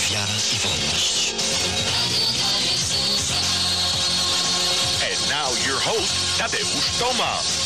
wiara i wolność. And now your host, Tadeusz Tomasz.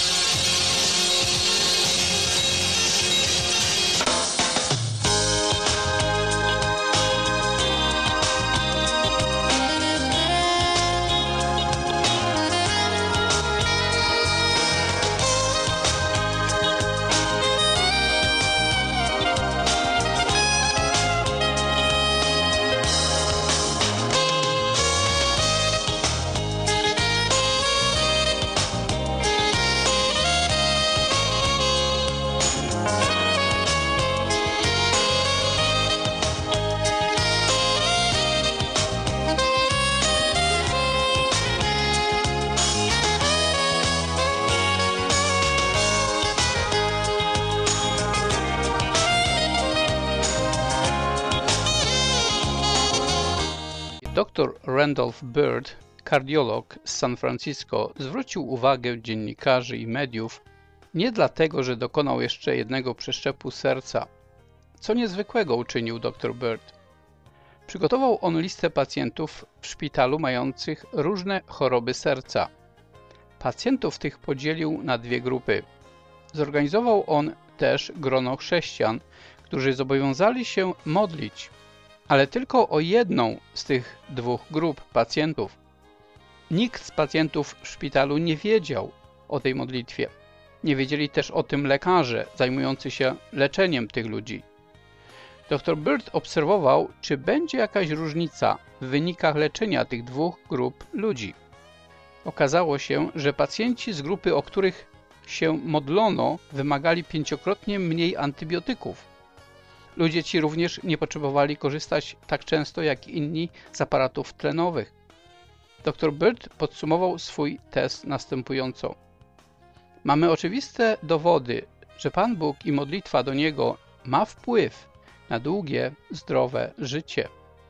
Dr Randolph Bird, kardiolog z San Francisco, zwrócił uwagę dziennikarzy i mediów nie dlatego, że dokonał jeszcze jednego przeszczepu serca. Co niezwykłego uczynił dr Bird? Przygotował on listę pacjentów w szpitalu mających różne choroby serca. Pacjentów tych podzielił na dwie grupy. Zorganizował on też grono chrześcijan, którzy zobowiązali się modlić, ale tylko o jedną z tych dwóch grup pacjentów. Nikt z pacjentów w szpitalu nie wiedział o tej modlitwie. Nie wiedzieli też o tym lekarze zajmujący się leczeniem tych ludzi. Dr Bird obserwował, czy będzie jakaś różnica w wynikach leczenia tych dwóch grup ludzi. Okazało się, że pacjenci z grupy, o których się modlono, wymagali 5-krotnie mniej antybiotyków. Ludzie ci również nie potrzebowali korzystać tak często jak inni z aparatów tlenowych. Dr Bird podsumował swój test następująco. Mamy oczywiste dowody, że Pan Bóg i modlitwa do Niego ma wpływ na długie, zdrowe życie.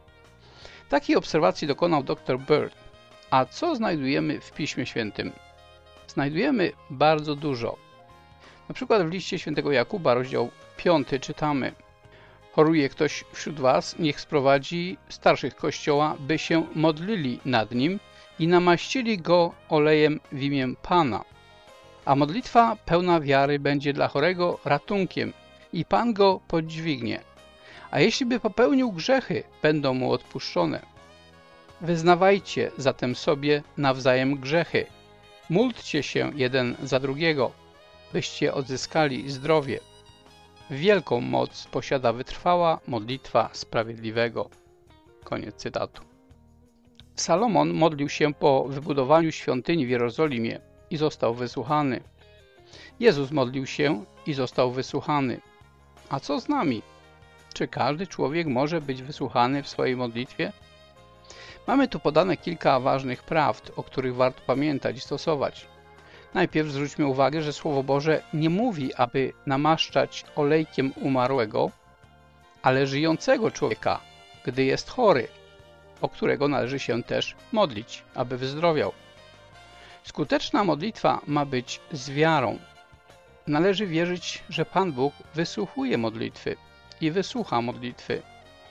Takiej obserwacji dokonał dr Bird. A co znajdujemy w Piśmie Świętym? Znajdujemy bardzo dużo. Na przykład w liście świętego Jakuba, rozdział 5, czytamy: choruje ktoś wśród was, niech sprowadzi starszych Kościoła, by się modlili nad nim i namaścili go olejem w imię Pana. A modlitwa pełna wiary będzie dla chorego ratunkiem i Pan go podźwignie. A jeśli by popełnił grzechy, będą mu odpuszczone. Wyznawajcie zatem sobie nawzajem grzechy. Módlcie się jeden za drugiego, byście odzyskali zdrowie. Wielką moc posiada wytrwała modlitwa sprawiedliwego. Koniec cytatu. Salomon modlił się po wybudowaniu świątyni w Jerozolimie i został wysłuchany. Jezus modlił się i został wysłuchany. A co z nami? Czy każdy człowiek może być wysłuchany w swojej modlitwie? Mamy tu podane kilka ważnych prawd, o których warto pamiętać i stosować. Najpierw zwróćmy uwagę, że Słowo Boże nie mówi, aby namaszczać olejkiem umarłego, ale żyjącego człowieka, gdy jest chory, o którego należy się też modlić, aby wyzdrowiał. Skuteczna modlitwa ma być z wiarą. Należy wierzyć, że Pan Bóg wysłuchuje modlitwy i wysłucha modlitwy.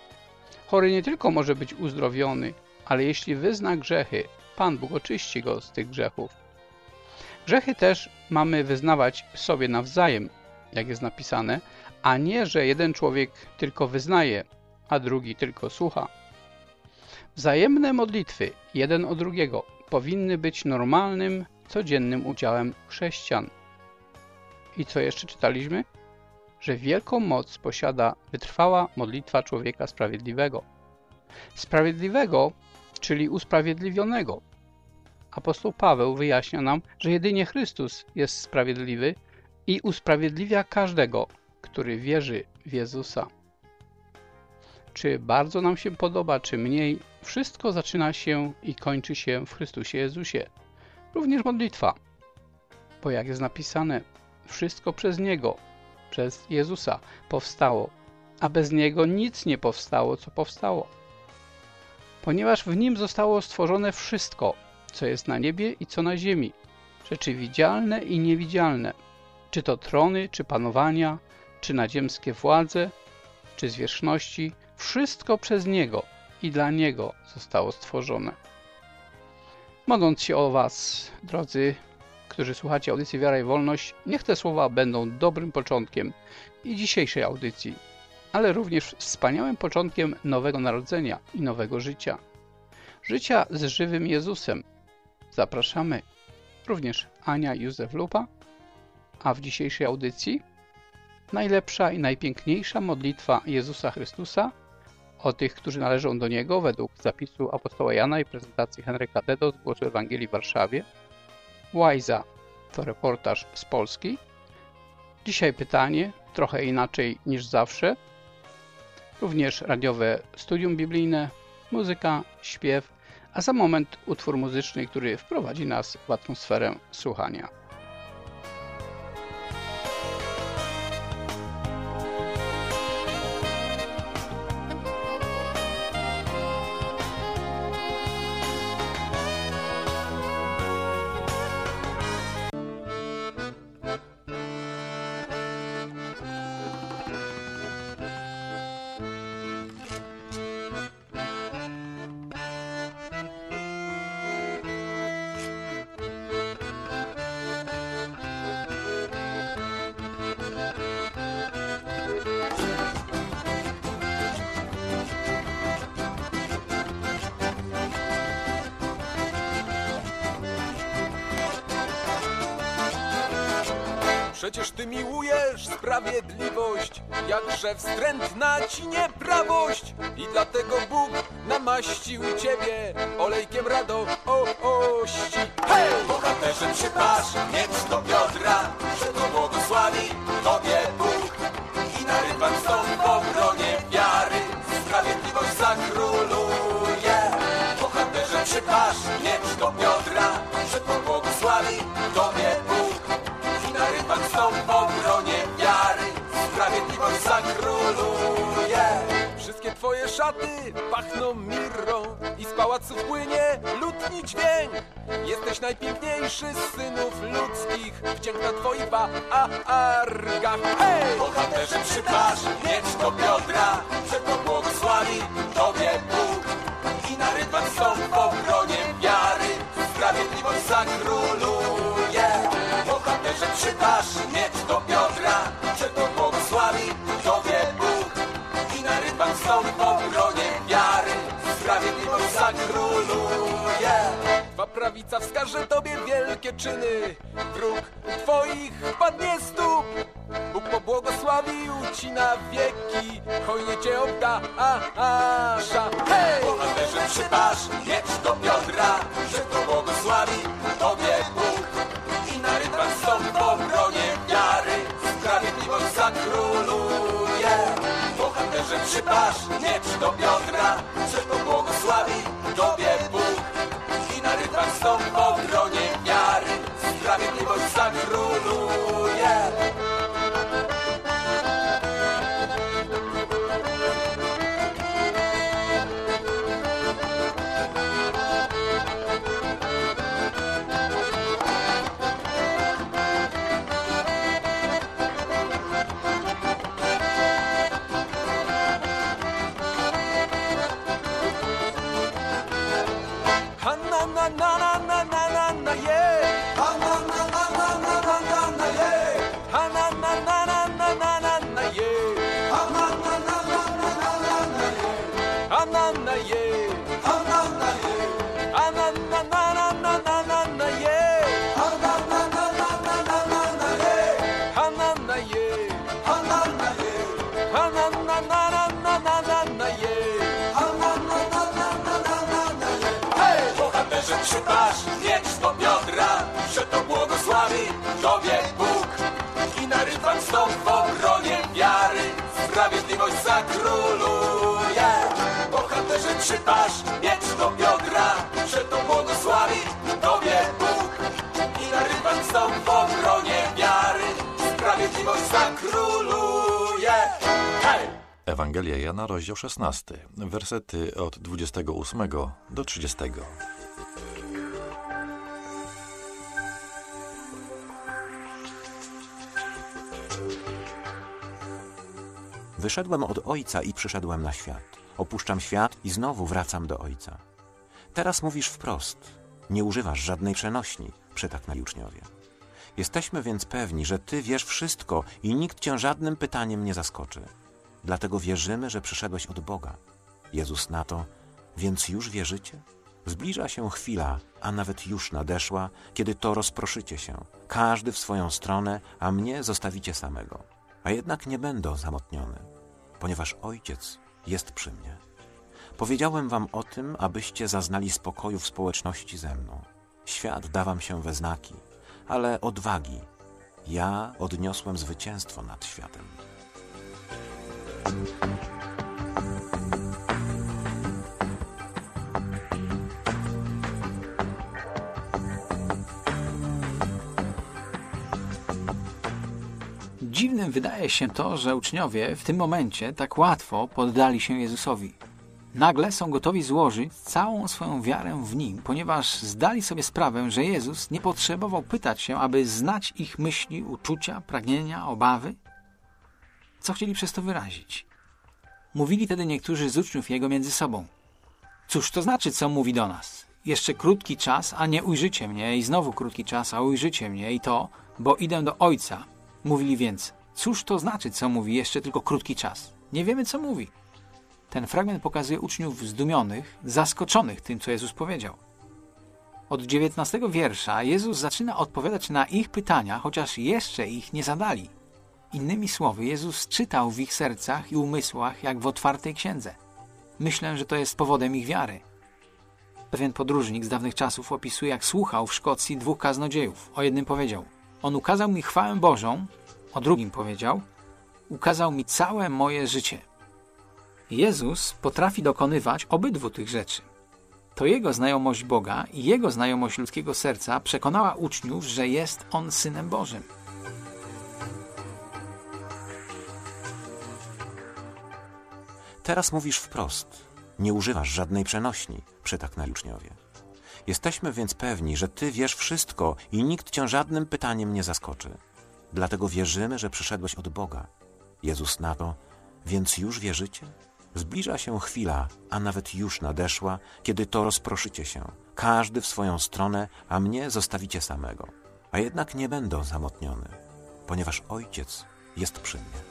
Chory nie tylko może być uzdrowiony, ale jeśli wyzna grzechy, Pan Bóg oczyści go z tych grzechów. Grzechy też mamy wyznawać sobie nawzajem, jak jest napisane, a nie, że jeden człowiek tylko wyznaje, a drugi tylko słucha. Wzajemne modlitwy jeden o drugiego powinny być normalnym, codziennym udziałem chrześcijan. I co jeszcze czytaliśmy? Że wielką moc posiada wytrwała modlitwa człowieka sprawiedliwego. Sprawiedliwego, czyli usprawiedliwionego. Apostoł Paweł wyjaśnia nam, że jedynie Chrystus jest sprawiedliwy i usprawiedliwia każdego, który wierzy w Jezusa. Czy bardzo nam się podoba, czy mniej, wszystko zaczyna się i kończy się w Chrystusie Jezusie. Również modlitwa. Bo jak jest napisane, wszystko przez Niego, przez Jezusa powstało, a bez Niego nic nie powstało, co powstało. Ponieważ w Nim zostało stworzone wszystko, co jest na niebie i co na ziemi, rzeczy widzialne i niewidzialne, czy to trony, czy panowania, czy nadziemskie władze, czy zwierzchności, Wszystko przez Niego i dla Niego zostało stworzone. Modląc się o Was, drodzy, którzy słuchacie audycji Wiara i Wolność, niech te słowa będą dobrym początkiem i dzisiejszej audycji, ale również wspaniałym początkiem nowego narodzenia i nowego życia. Życia z żywym Jezusem. Zapraszamy również Ania i Józef Lupa, a w dzisiejszej audycji najlepsza i najpiękniejsza modlitwa Jezusa Chrystusa o tych, którzy należą do Niego według zapisu apostoła Jana i prezentacji Henryka Dedo z Głosu Ewangelii w Warszawie. Łajza to reportaż z Polski. Dzisiaj pytanie, trochę inaczej niż zawsze. Również radiowe studium biblijne, muzyka, śpiew, a za moment utwór muzyczny, który wprowadzi nas w atmosferę słuchania. Przecież Ty miłujesz sprawiedliwość, jakże wstrętna Ci nieprawość. I dlatego Bóg namaścił Ciebie olejkiem radości. Hej! Bohaterze przypasz, miecz do biodra, że to błogosławi Tobie Bóg. I na rybach stąd w obronie wiary sprawiedliwość zakróluje. Bohaterze przypasz, miecz do biodra, że to błogosławi Tobie Bóg. Rybak stąd w obronie wiary sprawiedliwość zakróluje. Wszystkie Twoje szaty pachną mirrą i z pałaców płynie lutni dźwięk. Jesteś najpiękniejszy z synów ludzkich, wdzięk na Twoich wargach. Hej! Bohaterze przypasz, miecz do biodra, że to błogosławi Tobie Bóg. I na rybak stąd w obronie wiary sprawiedliwość zakróluje. Bohaterze przypasz, miecz do biodra, że to błogosławi Tobie Bóg. I na rybach stąd w obronie wiary sprawiedliwość zakróluje. Twa prawica wskaże Tobie wielkie czyny, wróg Twoich padnie stóp. Bóg pobłogosławił Ci na wieki, hojnie Cię obdarza. Hej! Bohaterze przypasz, miecz do biodra, że to błogosławi Tobie Bóg. I na rybach stąd w obronie wiary sprawiedliwość zakróluje. Bohaterze przypasz, miecz do biodra, że to błogosławi Tobie Bóg. I na rybach stąd w obronie wiary sprawiedliwość zakróluje. Przypasz, miecz do biodra, że to błogosławi Tobie Bóg. I na rybach stąd w obronie wiary sprawiedliwość zakróluje. Bohaterze przypasz, miecz do biodra, że to błogosławi Tobie Bóg. I na rybach stąd w obronie wiary sprawiedliwość zakróluje. Hej! Ewangelia Jana, rozdział 16, wersety od 28 do 30. Wyszedłem od Ojca i przyszedłem na świat. Opuszczam świat i znowu wracam do Ojca. Teraz mówisz wprost. Nie używasz żadnej przenośni, przytaknęli uczniowie. Jesteśmy więc pewni, że Ty wiesz wszystko i nikt Cię żadnym pytaniem nie zaskoczy. Dlatego wierzymy, że przyszedłeś od Boga. Jezus na to: więc już wierzycie? Zbliża się chwila, a nawet już nadeszła, kiedy to rozproszycie się, każdy w swoją stronę, a mnie zostawicie samego. A jednak nie będę osamotniony, ponieważ Ojciec jest przy mnie. Powiedziałem wam o tym, abyście zaznali spokoju w społeczności ze mną. Świat da wam się we znaki, ale odwagi. Ja odniosłem zwycięstwo nad światem. Dziwnym wydaje się to, że uczniowie w tym momencie tak łatwo poddali się Jezusowi. Nagle są gotowi złożyć całą swoją wiarę w Nim, ponieważ zdali sobie sprawę, że Jezus nie potrzebował pytać się, aby znać ich myśli, uczucia, pragnienia, obawy. Co chcieli przez to wyrazić? Mówili wtedy niektórzy z uczniów Jego między sobą: cóż to znaczy, co mówi do nas? Jeszcze krótki czas, a nie ujrzycie mnie, i znowu krótki czas, a ujrzycie mnie, i to, bo idę do Ojca. Mówili więc: cóż to znaczy, co mówi, jeszcze tylko krótki czas? Nie wiemy, co mówi. Ten fragment pokazuje uczniów zdumionych, zaskoczonych tym, co Jezus powiedział. Od 19 wiersza Jezus zaczyna odpowiadać na ich pytania, chociaż jeszcze ich nie zadali. Innymi słowy, Jezus czytał w ich sercach i umysłach jak w otwartej księdze. Myślę, że to jest powodem ich wiary. Pewien podróżnik z dawnych czasów opisuje, jak słuchał w Szkocji 2 kaznodziejów. O jednym powiedział: on ukazał mi chwałę Bożą, o drugim powiedział: ukazał mi całe moje życie. Jezus potrafi dokonywać obydwu tych rzeczy. To Jego znajomość Boga i Jego znajomość ludzkiego serca przekonała uczniów, że jest On Synem Bożym. Teraz mówisz wprost. Nie używasz żadnej przenośni, przytaknęli uczniowie. Jesteśmy więc pewni, że Ty wiesz wszystko i nikt Cię żadnym pytaniem nie zaskoczy. Dlatego wierzymy, że przyszedłeś od Boga. Jezus na to: więc już wierzycie? Zbliża się chwila, a nawet już nadeszła, kiedy to rozproszycie się, każdy w swoją stronę, a mnie zostawicie samego. A jednak nie będę osamotniony, ponieważ Ojciec jest przy mnie.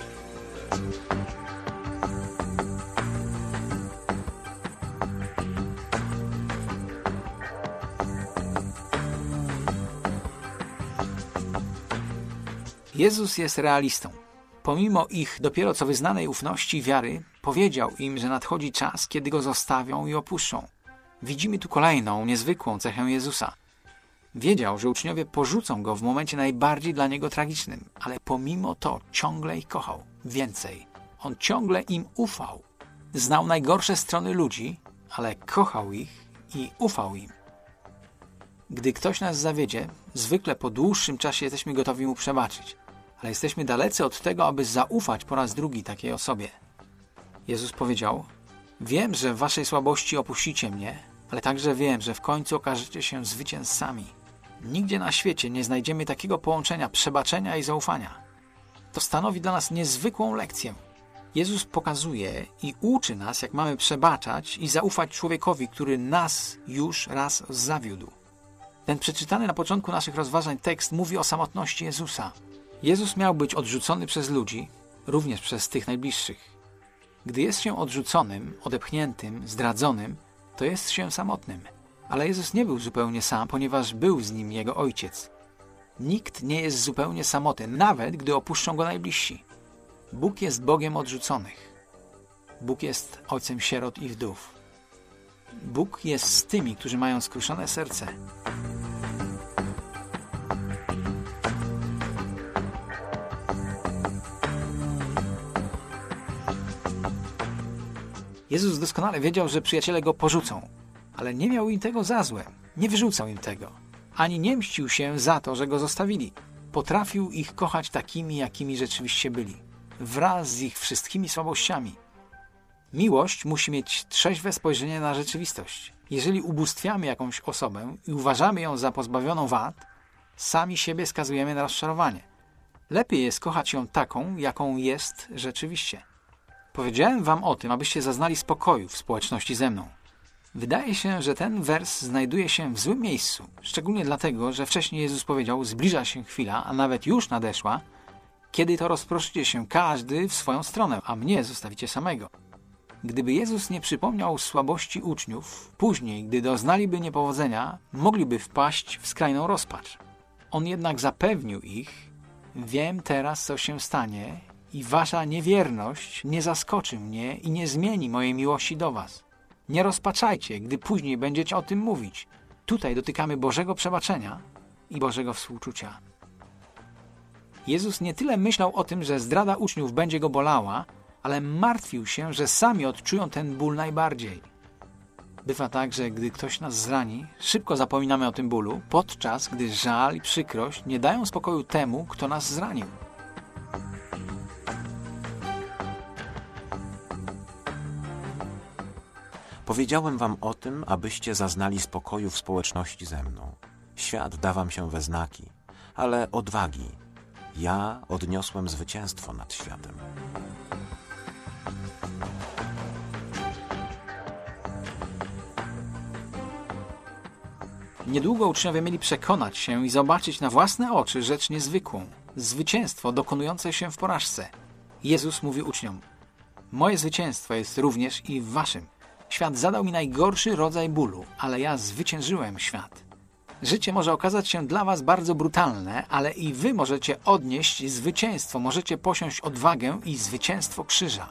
Jezus jest realistą. Pomimo ich dopiero co wyznanej ufności i wiary, powiedział im, że nadchodzi czas, kiedy Go zostawią i opuszczą. Widzimy tu kolejną, niezwykłą cechę Jezusa. Wiedział, że uczniowie porzucą Go w momencie najbardziej dla Niego tragicznym, ale pomimo to ciągle ich kochał. Więcej, On ciągle im ufał. Znał najgorsze strony ludzi, ale kochał ich i ufał im. Gdy ktoś nas zawiedzie, zwykle po dłuższym czasie jesteśmy gotowi Mu przebaczyć, ale jesteśmy dalecy od tego, aby zaufać po raz drugi takiej osobie. Jezus powiedział: wiem, że w waszej słabości opuścicie mnie, ale także wiem, że w końcu okażecie się zwycięzcami. Nigdzie na świecie nie znajdziemy takiego połączenia przebaczenia i zaufania. To stanowi dla nas niezwykłą lekcję. Jezus pokazuje i uczy nas, jak mamy przebaczać i zaufać człowiekowi, który nas już raz zawiódł. Ten przeczytany na początku naszych rozważań tekst mówi o samotności Jezusa. Jezus miał być odrzucony przez ludzi, również przez tych najbliższych. Gdy jest się odrzuconym, odepchniętym, zdradzonym, to jest się samotnym. Ale Jezus nie był zupełnie sam, ponieważ był z Nim Jego Ojciec. Nikt nie jest zupełnie samotny, nawet gdy opuszczą Go najbliżsi. Bóg jest Bogiem odrzuconych. Bóg jest Ojcem sierot i wdów. Bóg jest z tymi, którzy mają skruszone serce. Jezus doskonale wiedział, że przyjaciele Go porzucą, ale nie miał im tego za złe, nie wyrzucał im tego, ani nie mścił się za to, że Go zostawili. Potrafił ich kochać takimi, jakimi rzeczywiście byli, wraz z ich wszystkimi słabościami. Miłość musi mieć trzeźwe spojrzenie na rzeczywistość. Jeżeli ubóstwiamy jakąś osobę i uważamy ją za pozbawioną wad, sami siebie skazujemy na rozczarowanie. Lepiej jest kochać ją taką, jaką jest rzeczywiście. Powiedziałem wam o tym, abyście zaznali spokoju w społeczności ze mną. Wydaje się, że ten wers znajduje się w złym miejscu, szczególnie dlatego, że wcześniej Jezus powiedział: zbliża się chwila, a nawet już nadeszła, kiedy to rozproszycie się każdy w swoją stronę, a mnie zostawicie samego. Gdyby Jezus nie przypomniał słabości uczniów, później, gdy doznaliby niepowodzenia, mogliby wpaść w skrajną rozpacz. On jednak zapewnił ich: wiem teraz, co się stanie i wasza niewierność nie zaskoczy mnie i nie zmieni mojej miłości do was. Nie rozpaczajcie, gdy później będziecie o tym mówić. Tutaj dotykamy Bożego przebaczenia i Bożego współczucia. Jezus nie tyle myślał o tym, że zdrada uczniów będzie go bolała, ale martwił się, że sami odczują ten ból najbardziej. Bywa tak, że gdy ktoś nas zrani, szybko zapominamy o tym bólu, podczas gdy żal i przykrość nie dają spokoju temu, kto nas zranił. Powiedziałem wam o tym, abyście zaznali spokoju w społeczności ze mną. Świat da wam się we znaki, ale odwagi. Ja odniosłem zwycięstwo nad światem. Niedługo uczniowie mieli przekonać się i zobaczyć na własne oczy rzecz niezwykłą. Zwycięstwo dokonujące się w porażce. Jezus mówi uczniom: moje zwycięstwo jest również i w waszym. Świat zadał mi najgorszy rodzaj bólu, ale ja zwyciężyłem świat. Życie może okazać się dla was bardzo brutalne, ale i wy możecie odnieść zwycięstwo, możecie posiąść odwagę i zwycięstwo krzyża.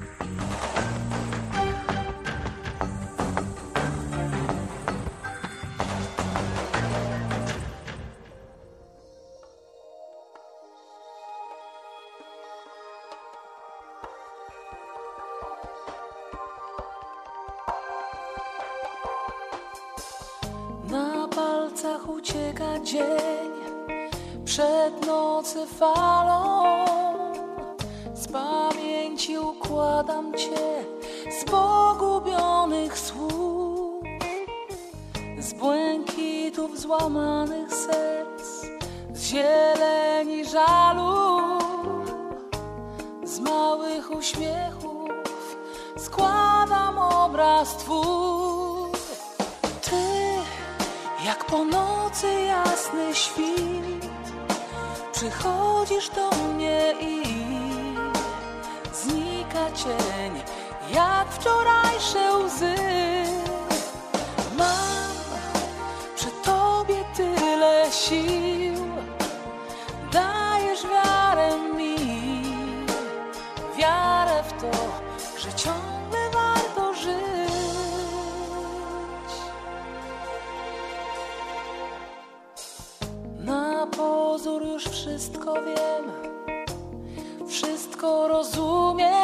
Na palcach ucieka dzień, przed nocy falą. Z pamięci układam cię z pogubionych słów, z błękitów złamanych serc, z zieleni żalu, z małych uśmiechów składam obraz twój. Ty, jak po nocy jasny świt, przychodzisz do mnie i znika cień, jak wczorajsze łzy. Mam przy tobie tyle sił, dajesz wiarę mi, wiarę w to, że ciągle warto żyć. Na pozór już wszystko wiem, wszystko rozumiem.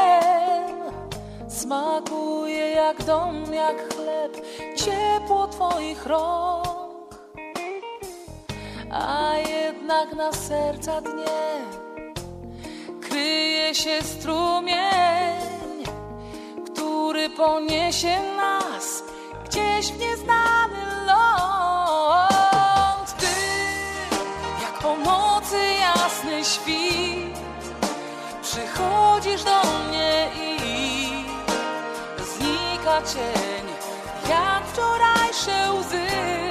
Smakuje jak dom, jak chleb, ciepło twoich rąk. A jednak na serca dnie kryje się strumień, który poniesie nas gdzieś w nieznany ląd. Ty, jak po nocy jasny świt, przychodzisz do mnie i znika cień, jak wczorajsze łzy.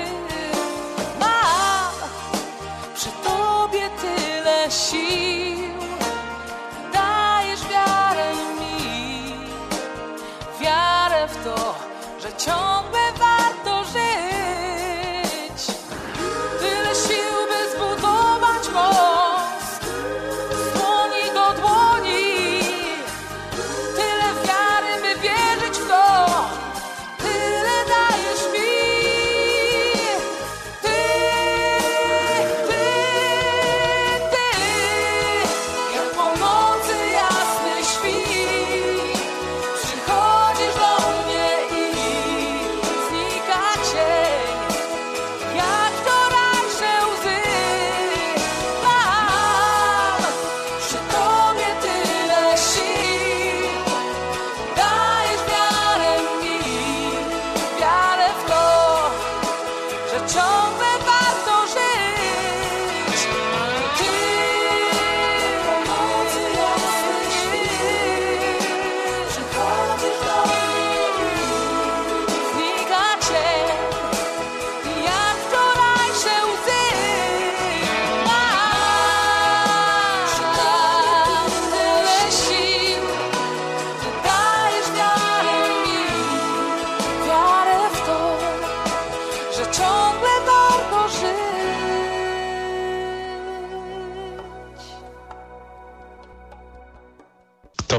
Mam przy tobie tyle sił, dajesz wiarę mi, wiarę w to, że ciągle warto żyć. Tyle sił, by zbudować most z dłoni do dłoni, tyle wiary, by wierzyć w to, tyle dajesz mi. Ty, jak po nocy jasny świt, przychodzisz do mnie i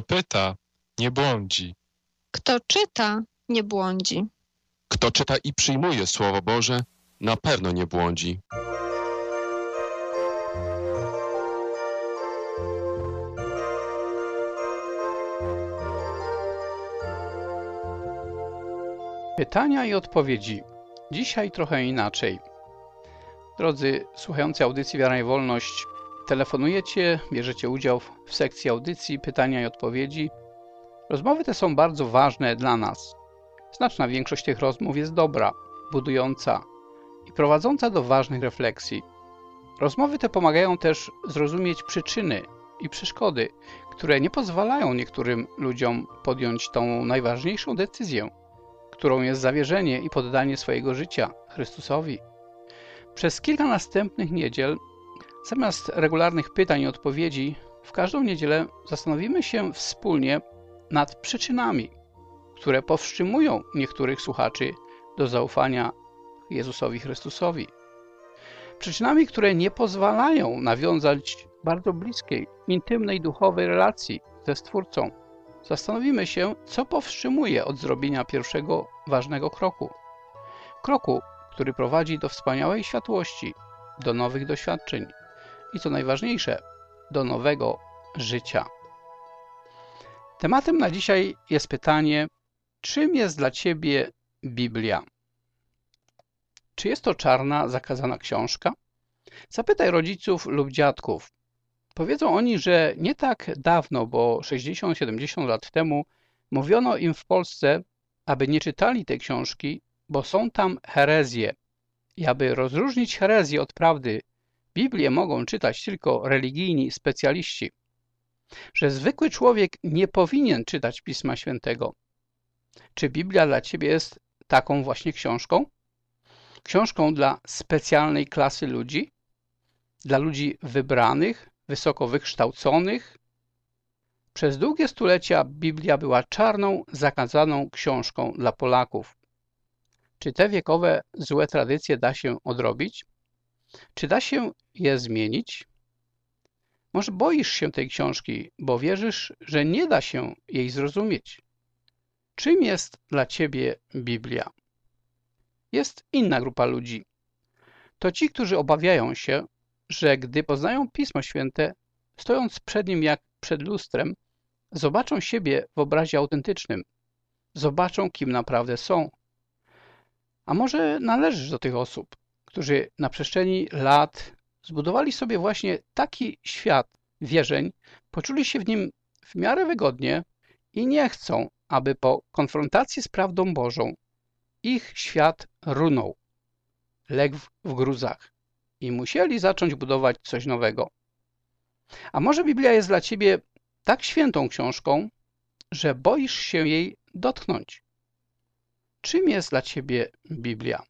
pyta, nie błądzi. Kto czyta, nie błądzi. Kto czyta i przyjmuje Słowo Boże, na pewno nie błądzi. Pytania i odpowiedzi. Dzisiaj trochę inaczej. Drodzy słuchający audycji Wiara i Wolność, telefonujecie, bierzecie udział w sekcji audycji Pytania i odpowiedzi. Rozmowy te są bardzo ważne dla nas. Znaczna większość tych rozmów jest dobra, budująca i prowadząca do ważnych refleksji. Rozmowy te pomagają też zrozumieć przyczyny i przeszkody, które nie pozwalają niektórym ludziom podjąć tą najważniejszą decyzję, którą jest zawierzenie i poddanie swojego życia Chrystusowi. Przez kilka następnych niedziel, zamiast regularnych pytań i odpowiedzi, w każdą niedzielę zastanowimy się wspólnie nad przyczynami, które powstrzymują niektórych słuchaczy do zaufania Jezusowi Chrystusowi. Przyczynami, które nie pozwalają nawiązać bardzo bliskiej, intymnej, duchowej relacji ze Stwórcą. Zastanowimy się, co powstrzymuje od zrobienia pierwszego ważnego kroku. Kroku, który prowadzi do wspaniałej światłości, do nowych doświadczeń i co najważniejsze, do nowego życia. Tematem na dzisiaj jest pytanie, czym jest dla Ciebie Biblia? Czy jest to czarna, zakazana książka? Zapytaj rodziców lub dziadków. Powiedzą oni, że nie tak dawno, bo 60-70 lat temu, mówiono im w Polsce, aby nie czytali tej książki, bo są tam herezje. I aby rozróżnić herezję od prawdy, Biblię mogą czytać tylko religijni specjaliści. Że zwykły człowiek nie powinien czytać Pisma Świętego. Czy Biblia dla Ciebie jest taką właśnie książką? Książką dla specjalnej klasy ludzi? Dla ludzi wybranych, wysoko wykształconych? Przez długie stulecia Biblia była czarną, zakazaną książką dla Polaków. Czy te wiekowe złe tradycje da się odrobić? Czy da się je zmienić? Może boisz się tej książki, bo wierzysz, że nie da się jej zrozumieć. Czym jest dla Ciebie Biblia? Jest inna grupa ludzi. To ci, którzy obawiają się, że gdy poznają Pismo Święte, stojąc przed nim jak przed lustrem, zobaczą siebie w obrazie autentycznym. Zobaczą, kim naprawdę są. A może należysz do tych osób, którzy na przestrzeni lat zbudowali sobie właśnie taki świat wierzeń, poczuli się w nim w miarę wygodnie i nie chcą, aby po konfrontacji z prawdą Bożą ich świat runął, legł w gruzach i musieli zacząć budować coś nowego. A może Biblia jest dla Ciebie tak świętą książką, że boisz się jej dotknąć? Czym jest dla Ciebie Biblia?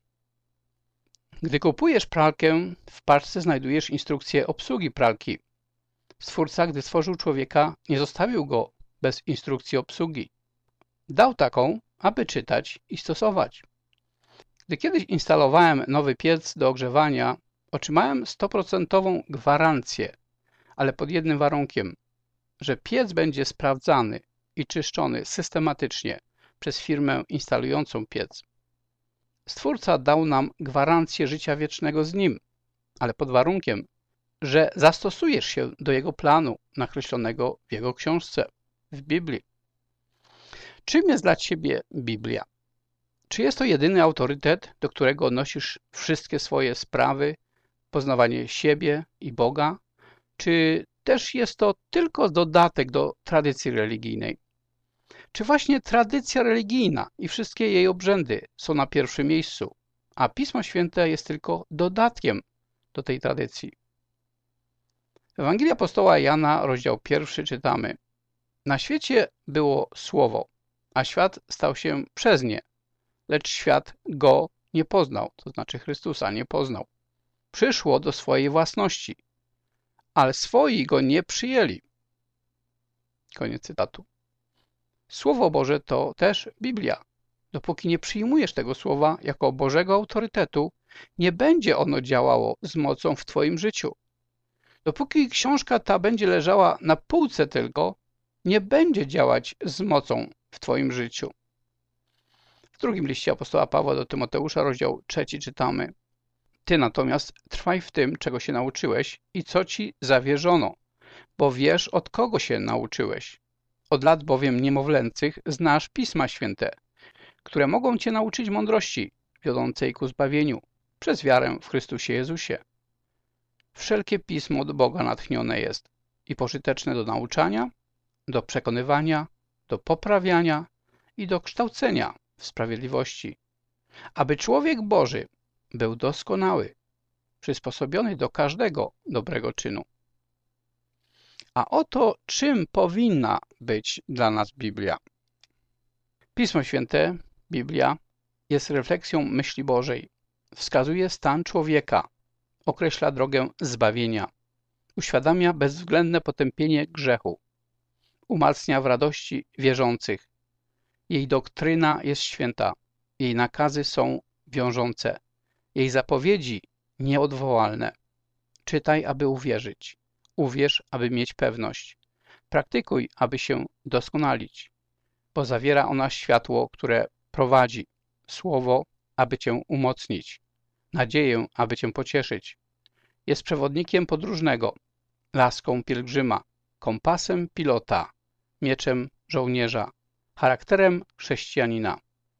Gdy kupujesz pralkę, w paczce znajdujesz instrukcję obsługi pralki. Stwórca, gdy stworzył człowieka, nie zostawił go bez instrukcji obsługi. Dał taką, aby czytać i stosować. Gdy kiedyś instalowałem nowy piec do ogrzewania, otrzymałem 100% gwarancję, ale pod jednym warunkiem, że piec będzie sprawdzany i czyszczony systematycznie przez firmę instalującą piec. Stwórca dał nam gwarancję życia wiecznego z Nim, ale pod warunkiem, że zastosujesz się do Jego planu nakreślonego w Jego książce, w Biblii. Czym jest dla Ciebie Biblia? Czy jest to jedyny autorytet, do którego odnosisz wszystkie swoje sprawy, poznawanie siebie i Boga? Czy też jest to tylko dodatek do tradycji religijnej? Czy właśnie tradycja religijna i wszystkie jej obrzędy są na pierwszym miejscu, a Pismo Święte jest tylko dodatkiem do tej tradycji? W Ewangelii apostoła Jana, rozdział 1, czytamy: Na świecie było Słowo, a świat stał się przez nie, lecz świat go nie poznał, to znaczy Chrystusa nie poznał. Przyszło do swojej własności, ale swoi go nie przyjęli. Koniec cytatu. Słowo Boże to też Biblia. Dopóki nie przyjmujesz tego słowa jako Bożego autorytetu, nie będzie ono działało z mocą w Twoim życiu. Dopóki książka ta będzie leżała na półce tylko, nie będzie działać z mocą w twoim życiu. W drugim liście apostoła Pawła do Tymoteusza, rozdział 3, czytamy: Ty natomiast trwaj w tym, czego się nauczyłeś i co ci zawierzono, bo wiesz, od kogo się nauczyłeś. Od lat bowiem niemowlęcych znasz Pisma Święte, które mogą cię nauczyć mądrości wiodącej ku zbawieniu przez wiarę w Chrystusie Jezusie. Wszelkie pismo od Boga natchnione jest i pożyteczne do nauczania, do przekonywania, do poprawiania i do kształcenia w sprawiedliwości, aby człowiek Boży był doskonały, przysposobiony do każdego dobrego czynu. A oto czym powinna być dla nas Biblia. Pismo Święte, Biblia, jest refleksją myśli Bożej, wskazuje stan człowieka, określa drogę zbawienia, uświadamia bezwzględne potępienie grzechu, umacnia w radości wierzących. Jej doktryna jest święta, jej nakazy są wiążące, jej zapowiedzi nieodwołalne. Czytaj, aby uwierzyć. Uwierz, aby mieć pewność. Praktykuj, aby się doskonalić, bo zawiera ona światło, które prowadzi, słowo, aby cię umocnić, nadzieję, aby cię pocieszyć. Jest przewodnikiem podróżnego, laską pielgrzyma, kompasem pilota, mieczem żołnierza, charakterem chrześcijanina.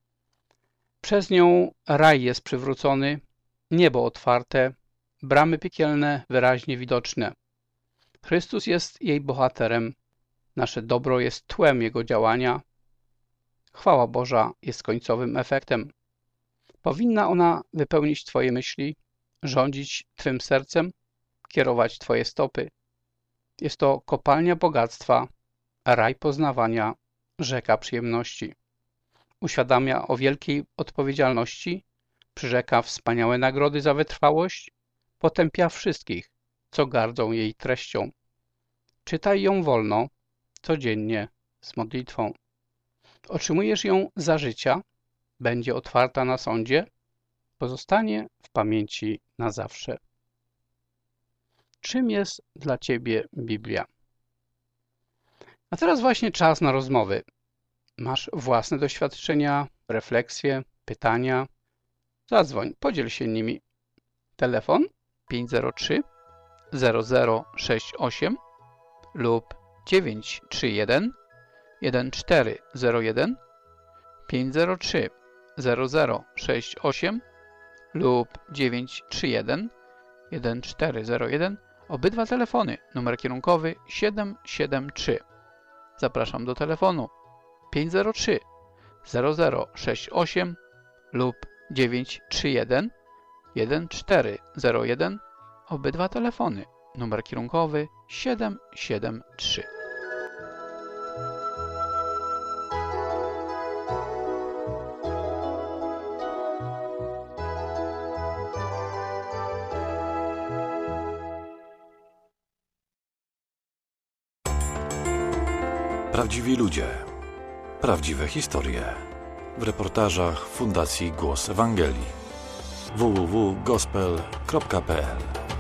Przez nią raj jest przywrócony, niebo otwarte, bramy piekielne wyraźnie widoczne. Chrystus jest jej bohaterem, nasze dobro jest tłem Jego działania, chwała Boża jest końcowym efektem. Powinna ona wypełnić Twoje myśli, rządzić Twym sercem, kierować Twoje stopy. Jest to kopalnia bogactwa, raj poznawania, rzeka przyjemności. Uświadamia o wielkiej odpowiedzialności, przyrzeka wspaniałe nagrody za wytrwałość, potępia wszystkich, co gardzą jej treścią. Czytaj ją wolno, codziennie, z modlitwą. Otrzymujesz ją za życia, będzie otwarta na sądzie, pozostanie w pamięci na zawsze. Czym jest dla Ciebie Biblia? A teraz właśnie czas na rozmowy. Masz własne doświadczenia, refleksje, pytania? Zadzwoń, podziel się nimi. Telefon 503 0068 lub 931 1401 503 0068 lub 931 1401. Obydwa telefony, numer kierunkowy 773. Zapraszam do telefonu 503 0068 lub 931 1401. Obydwa telefony, numer kierunkowy 773. Prawdziwi ludzie. Prawdziwe historie. W reportażach Fundacji Głos Ewangelii. www.gospel.pl.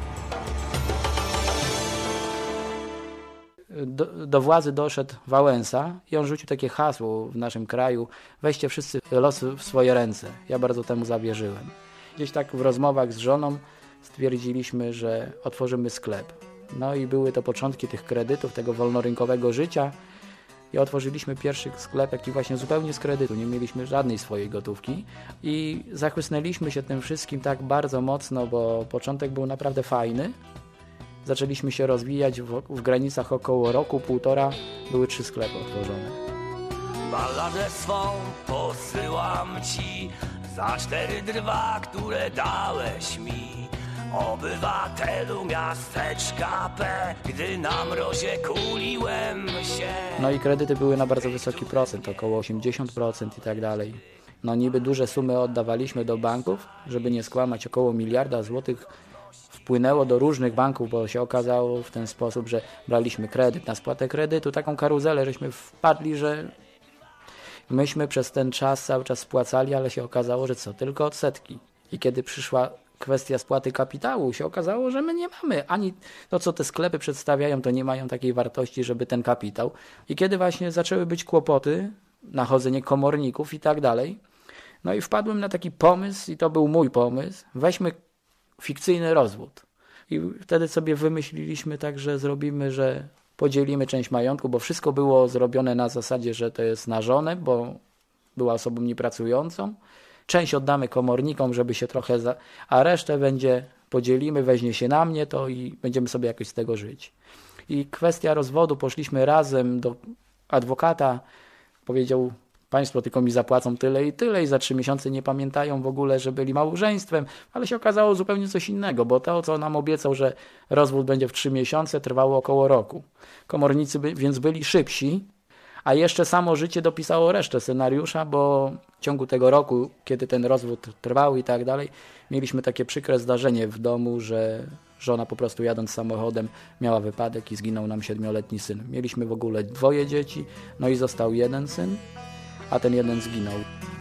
Do władzy doszedł Wałęsa i on rzucił takie hasło w naszym kraju: weźcie wszyscy losy w swoje ręce. Ja bardzo temu zawierzyłem. Gdzieś tak w rozmowach z żoną stwierdziliśmy, że otworzymy sklep. No i były to początki tych kredytów, tego wolnorynkowego życia. I otworzyliśmy pierwszy sklep, taki właśnie zupełnie z kredytu. Nie mieliśmy żadnej swojej gotówki i zachłysnęliśmy się tym wszystkim tak bardzo mocno, bo początek był naprawdę fajny. Zaczęliśmy się rozwijać w granicach około roku, półtora. Były 3 sklepy otworzone. Balladę swą posyłam ci za 4 drwa, które dałeś mi. Obywatelu miasteczka P, gdy na mrozie kuliłem się. No i kredyty były na bardzo wysoki procent, około 80% i tak dalej. No niby duże sumy oddawaliśmy do banków, żeby nie skłamać, około 1 miliarda złotych wpłynęło do różnych banków, bo się okazało w ten sposób, że braliśmy kredyt na spłatę kredytu, taką karuzelę, żeśmy wpadli, że myśmy przez ten czas cały czas spłacali, ale się okazało, że co, tylko odsetki. I kiedy przyszła kwestia spłaty kapitału, się okazało, że my nie mamy ani to, co te sklepy przedstawiają, to nie mają takiej wartości, żeby ten kapitał. I kiedy właśnie zaczęły być kłopoty, nachodzenie komorników i tak dalej, no i wpadłem na taki pomysł, i to był mój pomysł, weźmy fikcyjny rozwód. I wtedy sobie wymyśliliśmy tak, że zrobimy, że podzielimy część majątku, bo wszystko było zrobione na zasadzie, że to jest na żonę, bo była osobą niepracującą. Część oddamy komornikom, żeby się trochę... a resztę podzielimy, weźmie się na mnie to i będziemy sobie jakoś z tego żyć. I kwestia rozwodu, poszliśmy razem do adwokata, powiedział: państwo tylko mi zapłacą tyle i za 3 miesiące nie pamiętają w ogóle, że byli małżeństwem, ale się okazało zupełnie coś innego, bo to, co nam obiecał, że rozwód będzie w 3 miesiące, trwało około roku. Komornicy więc byli szybsi, a jeszcze samo życie dopisało resztę scenariusza, bo w ciągu tego roku, kiedy ten rozwód trwał i tak dalej, mieliśmy takie przykre zdarzenie w domu, że żona po prostu jadąc samochodem miała wypadek i zginął nam 7-letni syn. Mieliśmy w ogóle 2 dzieci, no i został 1 syn, a ten 1 zginął.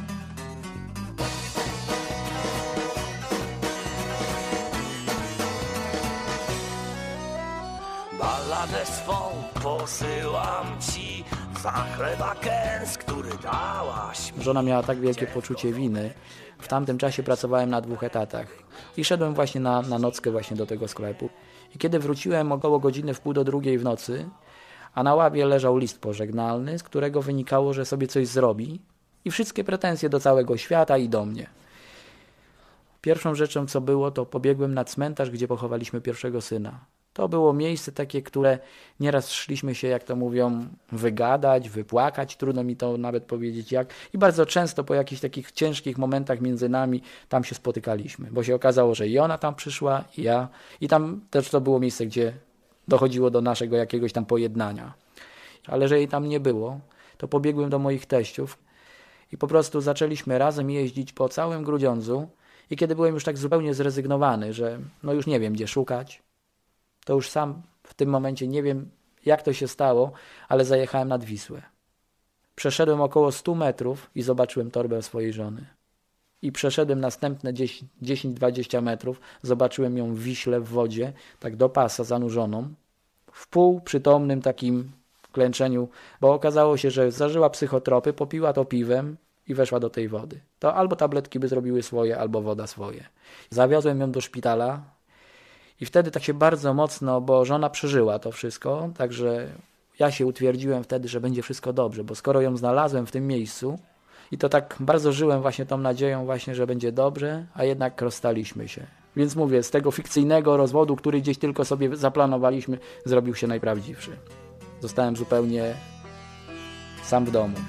Balladę swą posyłam ci za chleba kęs, który dałaś mi. Żona miała tak wielkie poczucie winy. W tamtym czasie pracowałem na 2 etatach i szedłem właśnie na nockę właśnie do tego sklepu. I kiedy wróciłem około godziny 1:30 w nocy, a na ławie leżał list pożegnalny, z którego wynikało, że sobie coś zrobi i wszystkie pretensje do całego świata i do mnie. Pierwszą rzeczą, co było, to pobiegłem na cmentarz, gdzie pochowaliśmy pierwszego syna. To było miejsce takie, które nieraz szliśmy się, jak to mówią, wygadać, wypłakać, trudno mi to nawet powiedzieć jak. I bardzo często po jakichś takich ciężkich momentach między nami tam się spotykaliśmy, bo się okazało, że i ona tam przyszła, i ja. I tam też to było miejsce, gdzie dochodziło do naszego jakiegoś tam pojednania. Ale że jej tam nie było, to pobiegłem do moich teściów i po prostu zaczęliśmy razem jeździć po całym Grudziądzu. I kiedy byłem już tak zupełnie zrezygnowany, że no już nie wiem, gdzie szukać, to już sam w tym momencie nie wiem, jak to się stało, ale zajechałem nad Wisłę. Przeszedłem około 100 metrów i zobaczyłem torbę swojej żony. I przeszedłem następne 10-20 metrów, zobaczyłem ją w Wiśle, w wodzie, tak do pasa zanurzoną, w półprzytomnym takim klęczeniu, bo okazało się, że zażyła psychotropy, popiła to piwem i weszła do tej wody. To albo tabletki by zrobiły swoje, albo woda swoje. Zawiozłem ją do szpitala i wtedy tak się bardzo mocno, bo żona przeżyła to wszystko, także ja się utwierdziłem wtedy, że będzie wszystko dobrze, bo skoro ją znalazłem w tym miejscu i to tak bardzo żyłem właśnie tą nadzieją właśnie, że będzie dobrze, a jednak rozstaliśmy się. Więc mówię, z tego fikcyjnego rozwodu, który gdzieś tylko sobie zaplanowaliśmy, zrobił się najprawdziwszy. Zostałem zupełnie sam w domu.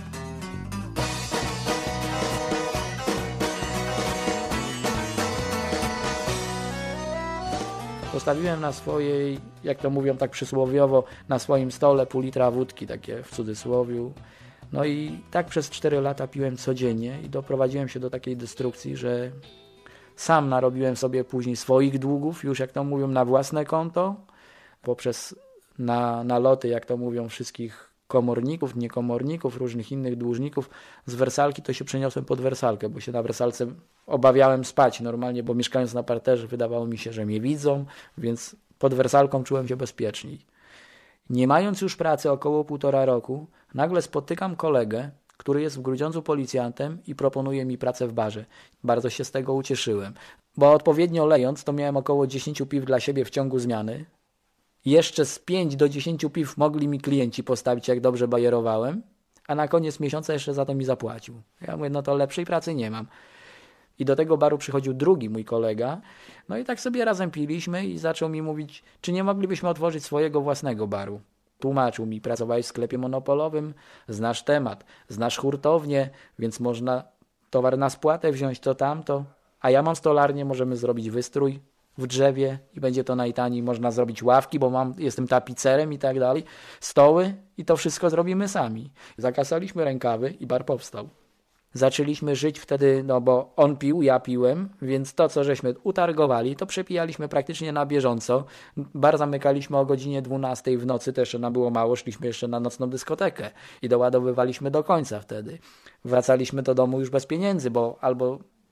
Postawiłem na swojej, jak to mówią tak przysłowiowo, na swoim stole pół litra wódki, takie w cudzysłowiu. No i tak przez 4 lata piłem codziennie i doprowadziłem się do takiej destrukcji, że sam narobiłem sobie później swoich długów, już jak to mówią, na własne konto, poprzez naloty, jak to mówią, wszystkich komorników, niekomorników, różnych innych dłużników. Z wersalki to się przeniosłem pod wersalkę, bo się na wersalce obawiałem spać normalnie, bo mieszkając na parterze wydawało mi się, że mnie widzą, więc pod wersalką czułem się bezpieczniej. Nie mając już pracy około 1,5 roku, nagle spotykam kolegę, który jest w Grudziądzu policjantem i proponuje mi pracę w barze. Bardzo się z tego ucieszyłem, bo odpowiednio lejąc, to miałem około 10 piw dla siebie w ciągu zmiany. Jeszcze z 5 do 10 piw mogli mi klienci postawić, jak dobrze bajerowałem, a na koniec miesiąca jeszcze za to mi zapłacił. Ja mówię, no to lepszej pracy nie mam. I do tego baru przychodził drugi mój kolega, no i tak sobie razem piliśmy i zaczął mi mówić, czy nie moglibyśmy otworzyć swojego własnego baru. Tłumaczył mi, pracowałeś w sklepie monopolowym, znasz temat, znasz hurtownię, więc można towar na spłatę wziąć, to tamto, a ja mam stolarnię, możemy zrobić wystrój w drzewie i będzie to najtaniej, można zrobić ławki, bo jestem tapicerem i tak dalej, stoły i to wszystko zrobimy sami. Zakasaliśmy rękawy i bar powstał. Zaczęliśmy żyć wtedy, no bo on pił, ja piłem, więc to, co żeśmy utargowali, to przepijaliśmy praktycznie na bieżąco. Bar zamykaliśmy o godzinie 12 w nocy, to jeszcze nam było mało, szliśmy jeszcze na nocną dyskotekę i doładowywaliśmy do końca wtedy. Wracaliśmy do domu już bez pieniędzy, bo albo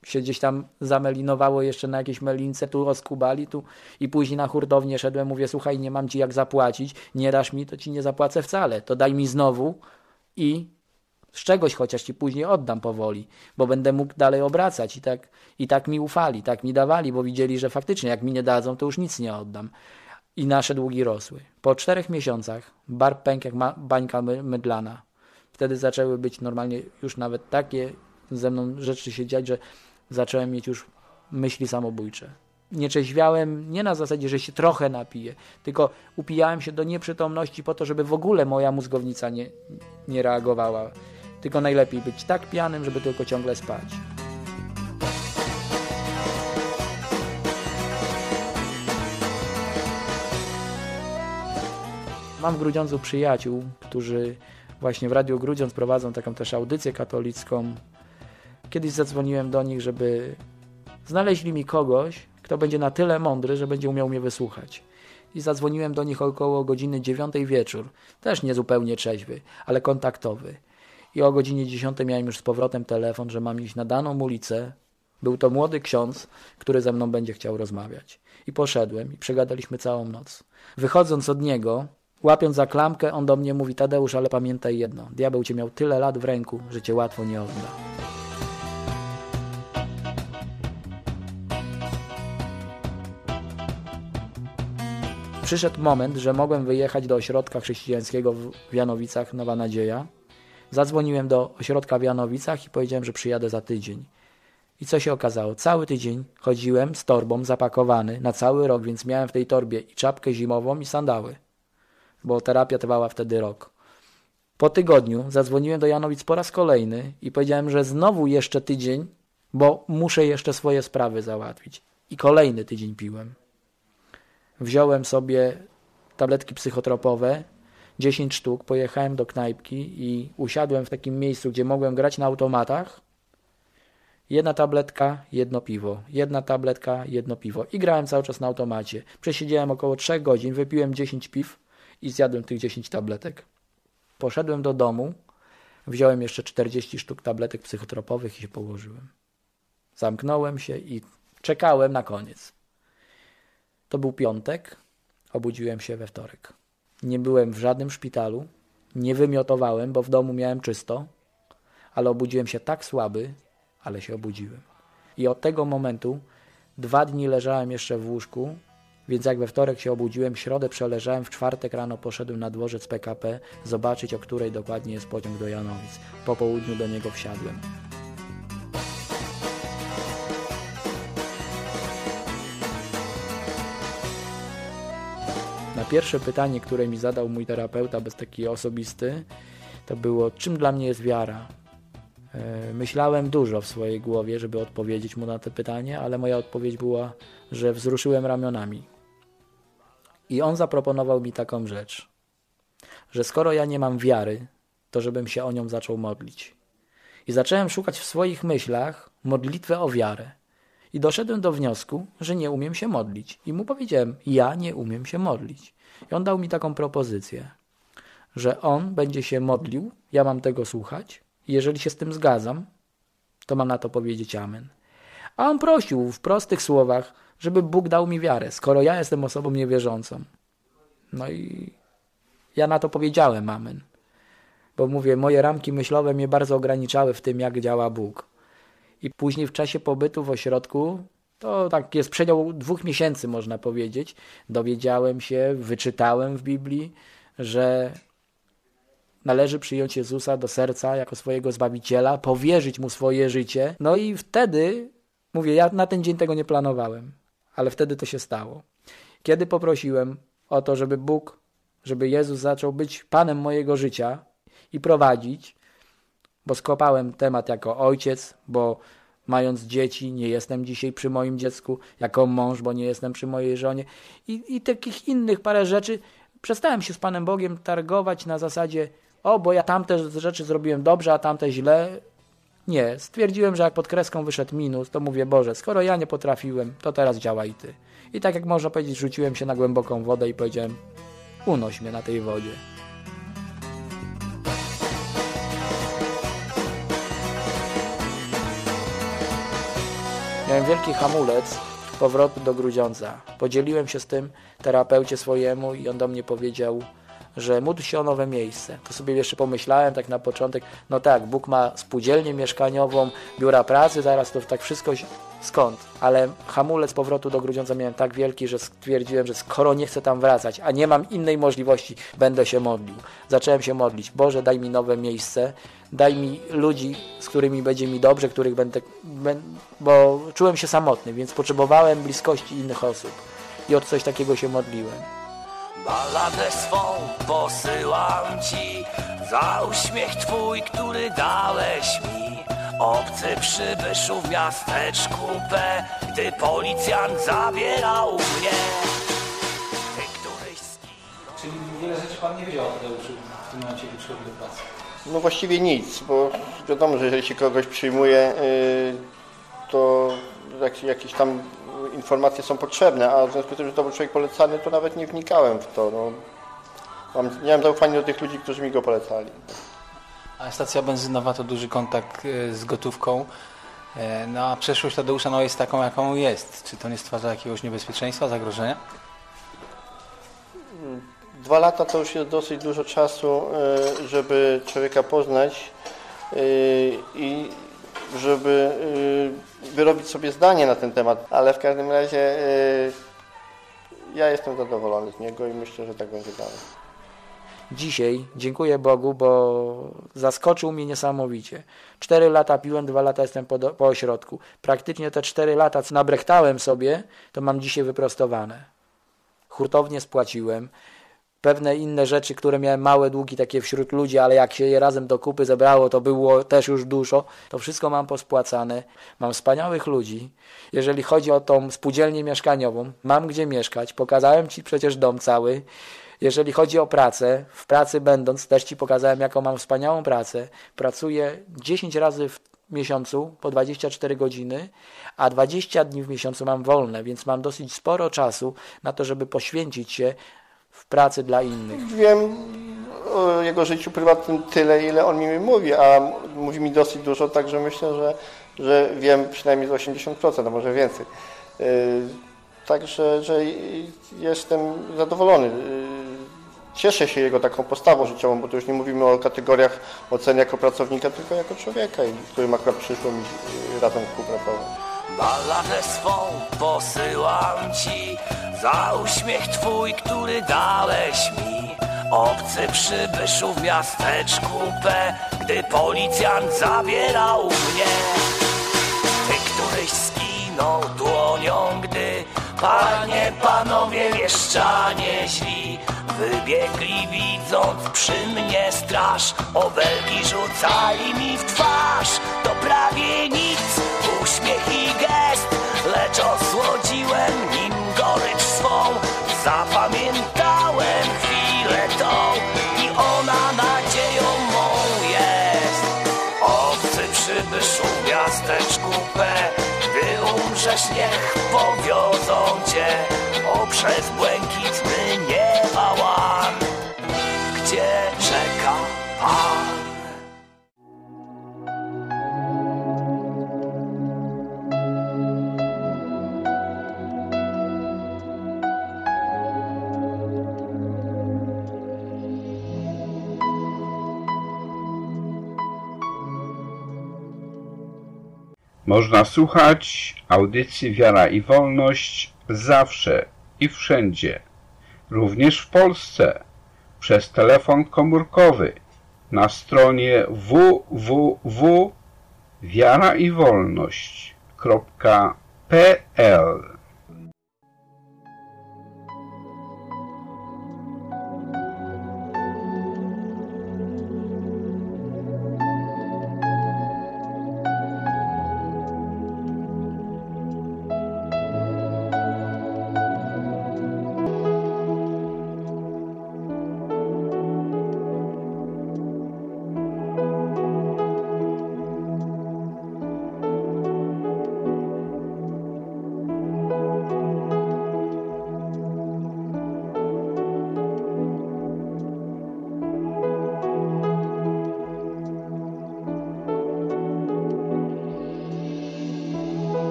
się gdzieś tam zamelinowało jeszcze na jakieś melince, tu oskubali, tu i później na hurtownię szedłem, mówię, słuchaj, nie mam ci jak zapłacić, nie dasz mi, to ci nie zapłacę wcale, to daj mi znowu i z czegoś chociaż ci później oddam powoli, bo będę mógł dalej obracać i tak mi ufali, tak mi dawali, bo widzieli, że faktycznie jak mi nie dadzą, to już nic nie oddam. I nasze długi rosły. Po 4 miesiącach bar pękł jak bańka mydlana. Wtedy zaczęły być normalnie już nawet takie ze mną rzeczy się dziać, że zacząłem mieć już myśli samobójcze. Nie trzeźwiałem nie na zasadzie, że się trochę napiję, tylko upijałem się do nieprzytomności po to, żeby w ogóle moja mózgownica nie reagowała. Tylko najlepiej być tak pijanym, żeby tylko ciągle spać. Mam w Grudziądzu przyjaciół, którzy właśnie w Radiu Grudziądz prowadzą taką też audycję katolicką. Kiedyś zadzwoniłem do nich, żeby znaleźli mi kogoś, kto będzie na tyle mądry, że będzie umiał mnie wysłuchać. I zadzwoniłem do nich około godziny 9 wieczór. Też nie zupełnie trzeźwy, ale kontaktowy. I o godzinie 10 miałem już z powrotem telefon, że mam iść na daną ulicę. Był to młody ksiądz, który ze mną będzie chciał rozmawiać. I poszedłem i przegadaliśmy całą noc. Wychodząc od niego, łapiąc za klamkę, on do mnie mówi: Tadeusz, ale pamiętaj jedno, diabeł cię miał tyle lat w ręku, że cię łatwo nie odda. Przyszedł moment, że mogłem wyjechać do ośrodka chrześcijańskiego w Janowicach, Nowa Nadzieja. Zadzwoniłem do ośrodka w Janowicach i powiedziałem, że przyjadę za tydzień. I co się okazało? Cały tydzień chodziłem z torbą zapakowany na cały rok, więc miałem w tej torbie i czapkę zimową i sandały, bo terapia trwała wtedy rok. Po tygodniu zadzwoniłem do Janowic po raz kolejny i powiedziałem, że znowu jeszcze tydzień, bo muszę jeszcze swoje sprawy załatwić. I kolejny tydzień piłem. Wziąłem sobie tabletki psychotropowe, 10 sztuk, pojechałem do knajpki i usiadłem w takim miejscu, gdzie mogłem grać na automatach. 1 tabletka, 1 piwo. 1 tabletka, 1 piwo. I grałem cały czas na automacie. Przesiedziałem około 3 godzin, wypiłem 10 piw i zjadłem tych 10 tabletek. Poszedłem do domu, wziąłem jeszcze 40 sztuk tabletek psychotropowych i się położyłem. Zamknąłem się i czekałem na koniec. To był piątek, obudziłem się we wtorek. Nie byłem w żadnym szpitalu, nie wymiotowałem, bo w domu miałem czysto, ale obudziłem się tak słaby, ale się obudziłem. I od tego momentu 2 dni leżałem jeszcze w łóżku, więc jak we wtorek się obudziłem, w środę przeleżałem, w czwartek rano poszedłem na dworzec PKP zobaczyć, o której dokładnie jest pociąg do Janowic. Po południu do niego wsiadłem. Na pierwsze pytanie, które mi zadał mój terapeuta, bez taki osobisty, to było: czym dla mnie jest wiara? Myślałem dużo w swojej głowie, żeby odpowiedzieć mu na to pytanie, ale moja odpowiedź była, że wzruszyłem ramionami. I on zaproponował mi taką rzecz, że skoro ja nie mam wiary, to żebym się o nią zaczął modlić. I zacząłem szukać w swoich myślach modlitwę o wiarę. I doszedłem do wniosku, że nie umiem się modlić. I mu powiedziałem: ja nie umiem się modlić. I on dał mi taką propozycję, że on będzie się modlił, ja mam tego słuchać. I jeżeli się z tym zgadzam, to mam na to powiedzieć amen. A on prosił w prostych słowach, żeby Bóg dał mi wiarę, skoro ja jestem osobą niewierzącą. No i ja na to powiedziałem amen. Bo mówię, moje ramki myślowe mnie bardzo ograniczały w tym, jak działa Bóg. I później w czasie pobytu w ośrodku, to tak jest przedział 2 miesięcy, można powiedzieć, dowiedziałem się, wyczytałem w Biblii, że należy przyjąć Jezusa do serca jako swojego Zbawiciela, powierzyć Mu swoje życie. No i wtedy, mówię, ja na ten dzień tego nie planowałem, ale wtedy to się stało. Kiedy poprosiłem o to, żeby Bóg, żeby Jezus zaczął być Panem mojego życia i prowadzić, bo skopałem temat jako ojciec, bo mając dzieci nie jestem dzisiaj przy moim dziecku, jako mąż, bo nie jestem przy mojej żonie i takich innych parę rzeczy. Przestałem się z Panem Bogiem targować na zasadzie: o, bo ja tamte rzeczy zrobiłem dobrze, a tamte źle. Nie, stwierdziłem, że jak pod kreską wyszedł minus, to mówię: Boże, skoro ja nie potrafiłem, to teraz działaj Ty. I tak jak można powiedzieć, rzuciłem się na głęboką wodę i powiedziałem: unoś mnie na tej wodzie. Miałem wielki hamulec powrotu do Grudziądza. Podzieliłem się z tym terapeucie swojemu i on do mnie powiedział, że módl się o nowe miejsce. To sobie jeszcze pomyślałem tak na początek, no tak, Bóg ma spółdzielnię mieszkaniową, biura pracy, zaraz to tak wszystko skąd? Ale hamulec powrotu do Grudziądza miałem tak wielki, że stwierdziłem, że skoro nie chcę tam wracać, a nie mam innej możliwości, będę się modlił. Zacząłem się modlić. Boże, daj mi nowe miejsce, daj mi ludzi, z którymi będzie mi dobrze, których bo czułem się samotny, więc potrzebowałem bliskości innych osób. I od coś takiego się modliłem. Balladę swą posyłam ci za uśmiech twój, który dałeś mi. Obcy przybyszu w miasteczku B, gdy policjant zabierał mnie. Ty któryś Czyli wiele rzeczy pan nie wiedział o Tadeuszu w tym momencie, kiedy przychodzi do pracy? No właściwie nic, bo wiadomo, że jeżeli się kogoś przyjmuje, to jakieś tam informacje są potrzebne, a w związku z tym, że to był człowiek polecany, to nawet nie wnikałem w to. No. Nie miałem zaufania do tych ludzi, którzy mi go polecali. A stacja benzynowa to duży kontakt z gotówką. No a przeszłość Tadeusza jest taką, jaką jest. Czy to nie stwarza jakiegoś niebezpieczeństwa, zagrożenia? 2 lata to już jest dosyć dużo czasu, żeby człowieka poznać i żeby wyrobić sobie zdanie na ten temat. Ale w każdym razie ja jestem zadowolony z niego i myślę, że tak będzie dalej. Dzisiaj dziękuję Bogu, bo zaskoczył mnie niesamowicie. 4 lata piłem, 2 lata jestem po ośrodku. Praktycznie te 4 lata, co nabrechtałem sobie, to mam dzisiaj wyprostowane. Hurtownie spłaciłem. Pewne inne rzeczy, które miałem małe długi takie wśród ludzi, ale jak się je razem do kupy zebrało, to było też już dużo. To wszystko mam pospłacane. Mam wspaniałych ludzi. Jeżeli chodzi o tą spółdzielnię mieszkaniową, mam gdzie mieszkać. Pokazałem Ci przecież dom cały. Jeżeli chodzi o pracę, w pracy będąc, też Ci pokazałem, jaką mam wspaniałą pracę. Pracuję 10 razy w miesiącu po 24 godziny, a 20 dni w miesiącu mam wolne, więc mam dosyć sporo czasu na to, żeby poświęcić się w pracy dla innych. Wiem o jego życiu prywatnym tyle, ile on mi mówi, a mówi mi dosyć dużo, także myślę, że wiem przynajmniej z 80%, a może więcej. Także że jestem zadowolony. Cieszę się jego taką postawą życiową, bo to już nie mówimy o kategoriach oceny jako pracownika, tylko jako człowieka, z którym akurat przyszło mi razem współpracować. Balladę swą posyłam ci za uśmiech twój, który dałeś mi. Obcy przybyszu w miasteczku B, gdy policjant zabierał mnie. Ty któryś skinął dłonią, gdy panie, panowie mieszczanie źli wybiegli, widząc przy mnie straż. Obelgi rzucali mi w twarz, to prawie nic, uśmiech i gest, lecz osłodziłem nim gorycz swą. Zapamiętałem chwilę tą i ona nadzieją mą jest. Obcy przybyszu w miasteczku P, gdy umrzesz, niech powiozą cię poprzez błękitny nieba łan, gdzie czeka Pan. Można słuchać audycji Wiara i Wolność zawsze i wszędzie, również w Polsce, przez telefon komórkowy na stronie www.wiaraiwolność.pl.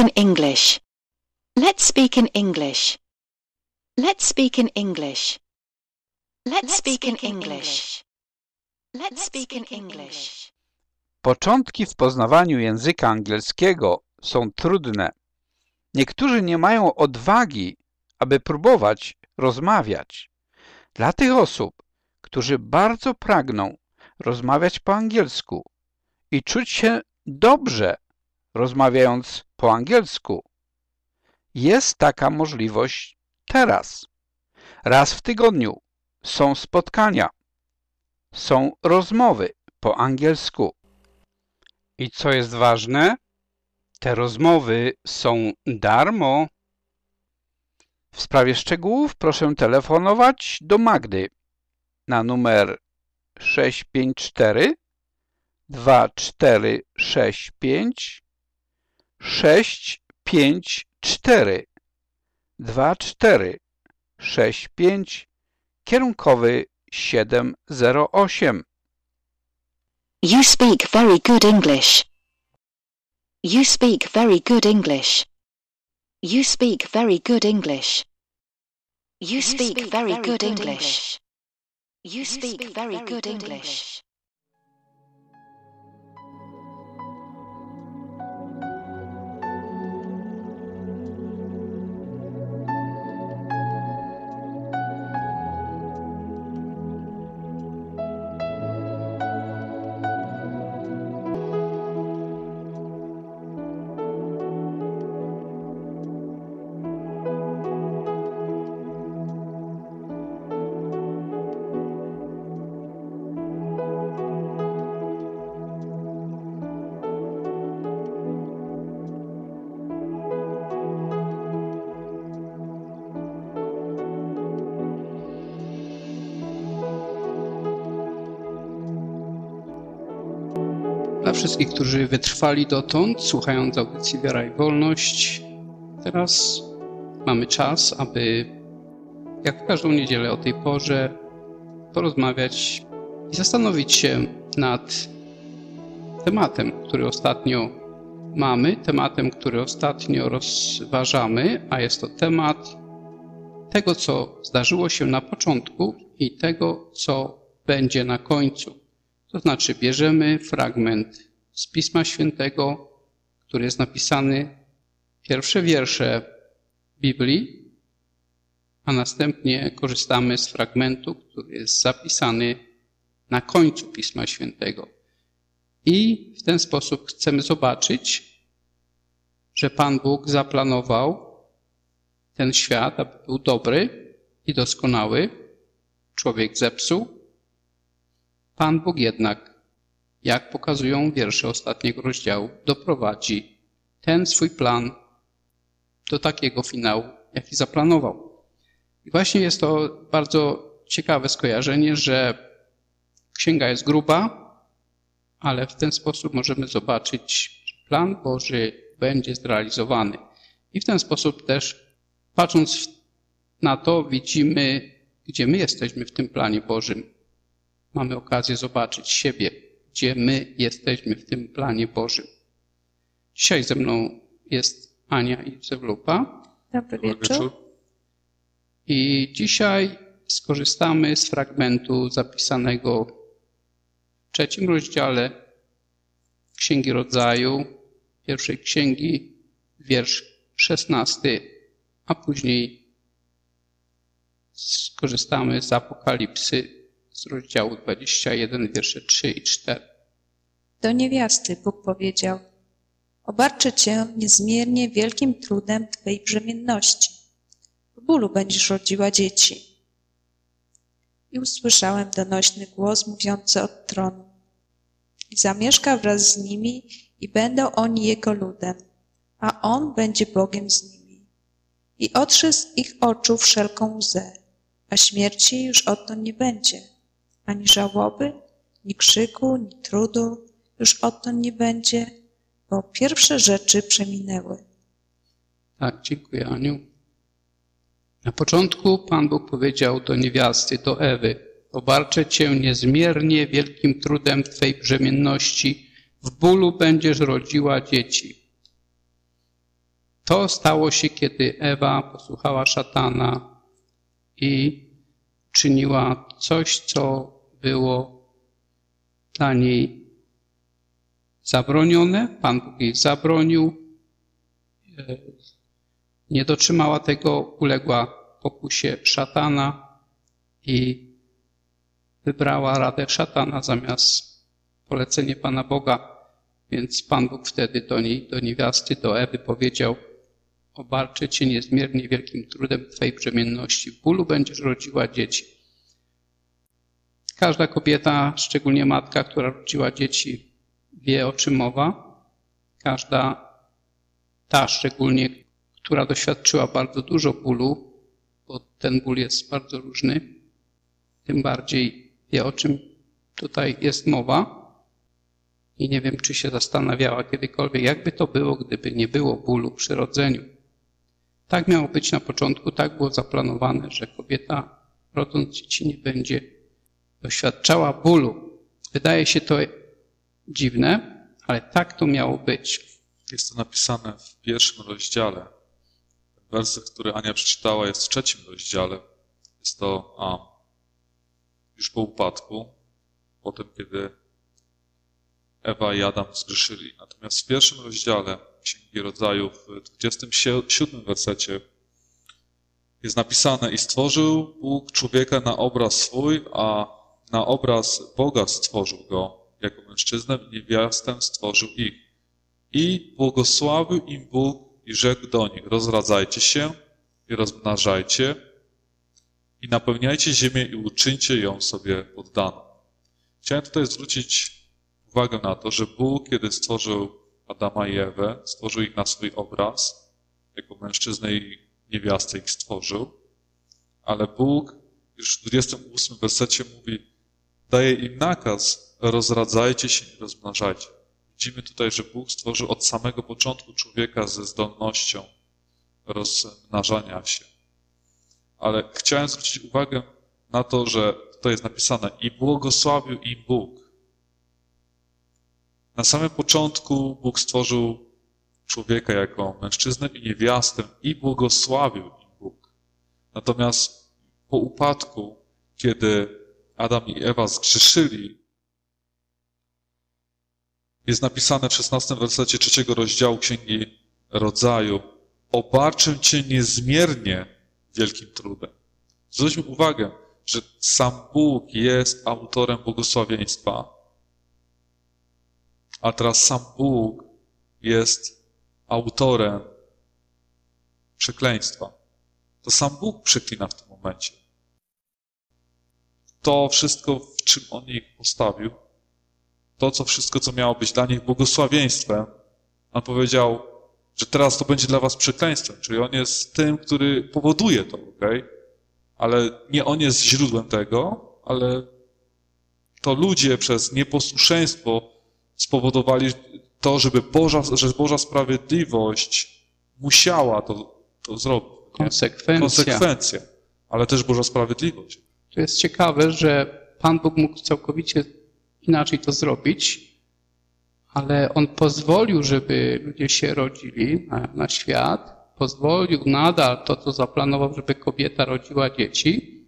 in English. Let's speak in English. Let's speak in English. Let's speak in English. Let's speak in English. Początki w poznawaniu języka angielskiego są trudne. Niektórzy nie mają odwagi, aby próbować rozmawiać. Dla tych osób, którzy bardzo pragną rozmawiać po angielsku i czuć się dobrze rozmawiając po angielsku, jest taka możliwość teraz. Raz w tygodniu są spotkania, są rozmowy po angielsku. I co jest ważne? Te rozmowy są darmo. W sprawie szczegółów proszę telefonować do Magdy na numer 654 2465 654 2465 kierunkowy 708. You speak very good English. You speak very good English. You speak very good English. You speak very good English. You speak very good English. Dla wszystkich, którzy wytrwali dotąd, słuchając audycji Wiara i Wolność, teraz mamy czas, aby, jak w każdą niedzielę o tej porze, porozmawiać i zastanowić się nad tematem, który ostatnio mamy, tematem, który ostatnio rozważamy, a jest to temat tego, co zdarzyło się na początku i tego, co będzie na końcu. To znaczy bierzemy fragment z Pisma Świętego, który jest napisany, pierwsze wiersze Biblii, a następnie korzystamy z fragmentu, który jest zapisany na końcu Pisma Świętego. I w ten sposób chcemy zobaczyć, że Pan Bóg zaplanował ten świat, aby był dobry i doskonały. Człowiek zepsuł. Pan Bóg jednak, jak pokazują wiersze ostatniego rozdziału, doprowadzi ten swój plan do takiego finału, jaki zaplanował. I właśnie jest to bardzo ciekawe skojarzenie, że księga jest gruba, ale w ten sposób możemy zobaczyć, że plan Boży będzie zrealizowany. I w ten sposób też, patrząc na to, widzimy, gdzie my jesteśmy w tym planie Bożym. Mamy okazję zobaczyć siebie, gdzie my jesteśmy w tym planie Bożym. Dzisiaj ze mną jest Ania i Zewlupa. Dobry wieczór. I dzisiaj skorzystamy z fragmentu zapisanego w 3 rozdziale Księgi Rodzaju, pierwszej księgi, wiersz 16, a później skorzystamy z Apokalipsy z rozdziału 21, wiersze 3 i 4. Do niewiasty Bóg powiedział: obarczę cię niezmiernie wielkim trudem twej brzemienności. W bólu będziesz rodziła dzieci. I usłyszałem donośny głos mówiący od tronu: i zamieszka wraz z nimi i będą oni jego ludem, a on będzie Bogiem z nimi. I otrze z ich oczu wszelką łzę, a śmierci już odtąd nie będzie, ani żałoby, ni krzyku, ni trudu już odtąd nie będzie, bo pierwsze rzeczy przeminęły. Tak, dziękuję, Aniu. Na początku Pan Bóg powiedział do niewiasty, do Ewy: obarczę cię niezmiernie wielkim trudem twej brzemienności, w bólu będziesz rodziła dzieci. To stało się, kiedy Ewa posłuchała szatana i czyniła coś, co było dla niej zabronione. Pan Bóg jej zabronił. Nie dotrzymała tego, uległa pokusie szatana i wybrała radę szatana zamiast polecenie Pana Boga. Więc Pan Bóg wtedy do niewiasty, do Ewy powiedział: obarczę cię niezmiernie wielkim trudem twojej brzemienności. W bólu będziesz rodziła dzieci. Każda kobieta, szczególnie matka, która rodziła dzieci, wie, o czym mowa. Każda ta szczególnie, która doświadczyła bardzo dużo bólu, bo ten ból jest bardzo różny, tym bardziej wie, o czym tutaj jest mowa. I nie wiem, czy się zastanawiała kiedykolwiek, jakby to było, gdyby nie było bólu przy rodzeniu. Tak miało być na początku, tak było zaplanowane, że kobieta rodząc dzieci nie będzie doświadczała bólu. Wydaje się to dziwne, ale tak to miało być. Jest to napisane w 1 rozdziale. Werset, który Ania przeczytała, jest w 3 rozdziale. Jest to już po upadku, potem kiedy Ewa i Adam zgrzeszyli. Natomiast w 1 rozdziale Księgi Rodzaju, w 27 wersecie jest napisane: i stworzył Bóg człowieka na obraz swój, a na obraz Boga stworzył go. Jako mężczyznę i niewiastę stworzył ich. I błogosławił im Bóg i rzekł do nich: rozradzajcie się i rozmnażajcie i napełniajcie ziemię i uczyńcie ją sobie poddaną. Chciałem tutaj zwrócić uwagę na to, że Bóg, kiedy stworzył Adama i Ewę, stworzył ich na swój obraz, jako mężczyznę i niewiastę ich stworzył, ale Bóg już w 28 wersecie mówi, daje im nakaz: rozradzajcie się i rozmnażajcie. Widzimy tutaj, że Bóg stworzył od samego początku człowieka ze zdolnością rozmnażania się. Ale chciałem zwrócić uwagę na to, że tutaj jest napisane: i błogosławił im Bóg. Na samym początku Bóg stworzył człowieka jako mężczyznę i niewiastę i błogosławił im Bóg. Natomiast po upadku, kiedy Adam i Ewa zgrzeszyli, jest napisane w 16 wersecie 3 rozdziału Księgi Rodzaju: obarczę cię niezmiernie wielkim trudem. Zwróćmy uwagę, że sam Bóg jest autorem błogosławieństwa, a teraz sam Bóg jest autorem przekleństwa. To sam Bóg przeklina w tym momencie. To wszystko, w czym On ich postawił, to wszystko, co miało być dla nich błogosławieństwem, On powiedział, że teraz to będzie dla was przekleństwem. Czyli On jest tym, który powoduje to, okej? Ale nie On jest źródłem tego, ale to ludzie przez nieposłuszeństwo spowodowali to, że Boża sprawiedliwość musiała to zrobić. Konsekwencja. Ale też Boża sprawiedliwość. To jest ciekawe, że Pan Bóg mógł całkowicie inaczej to zrobić, ale On pozwolił, żeby ludzie się rodzili na świat. Pozwolił nadal to, co zaplanował, żeby kobieta rodziła dzieci.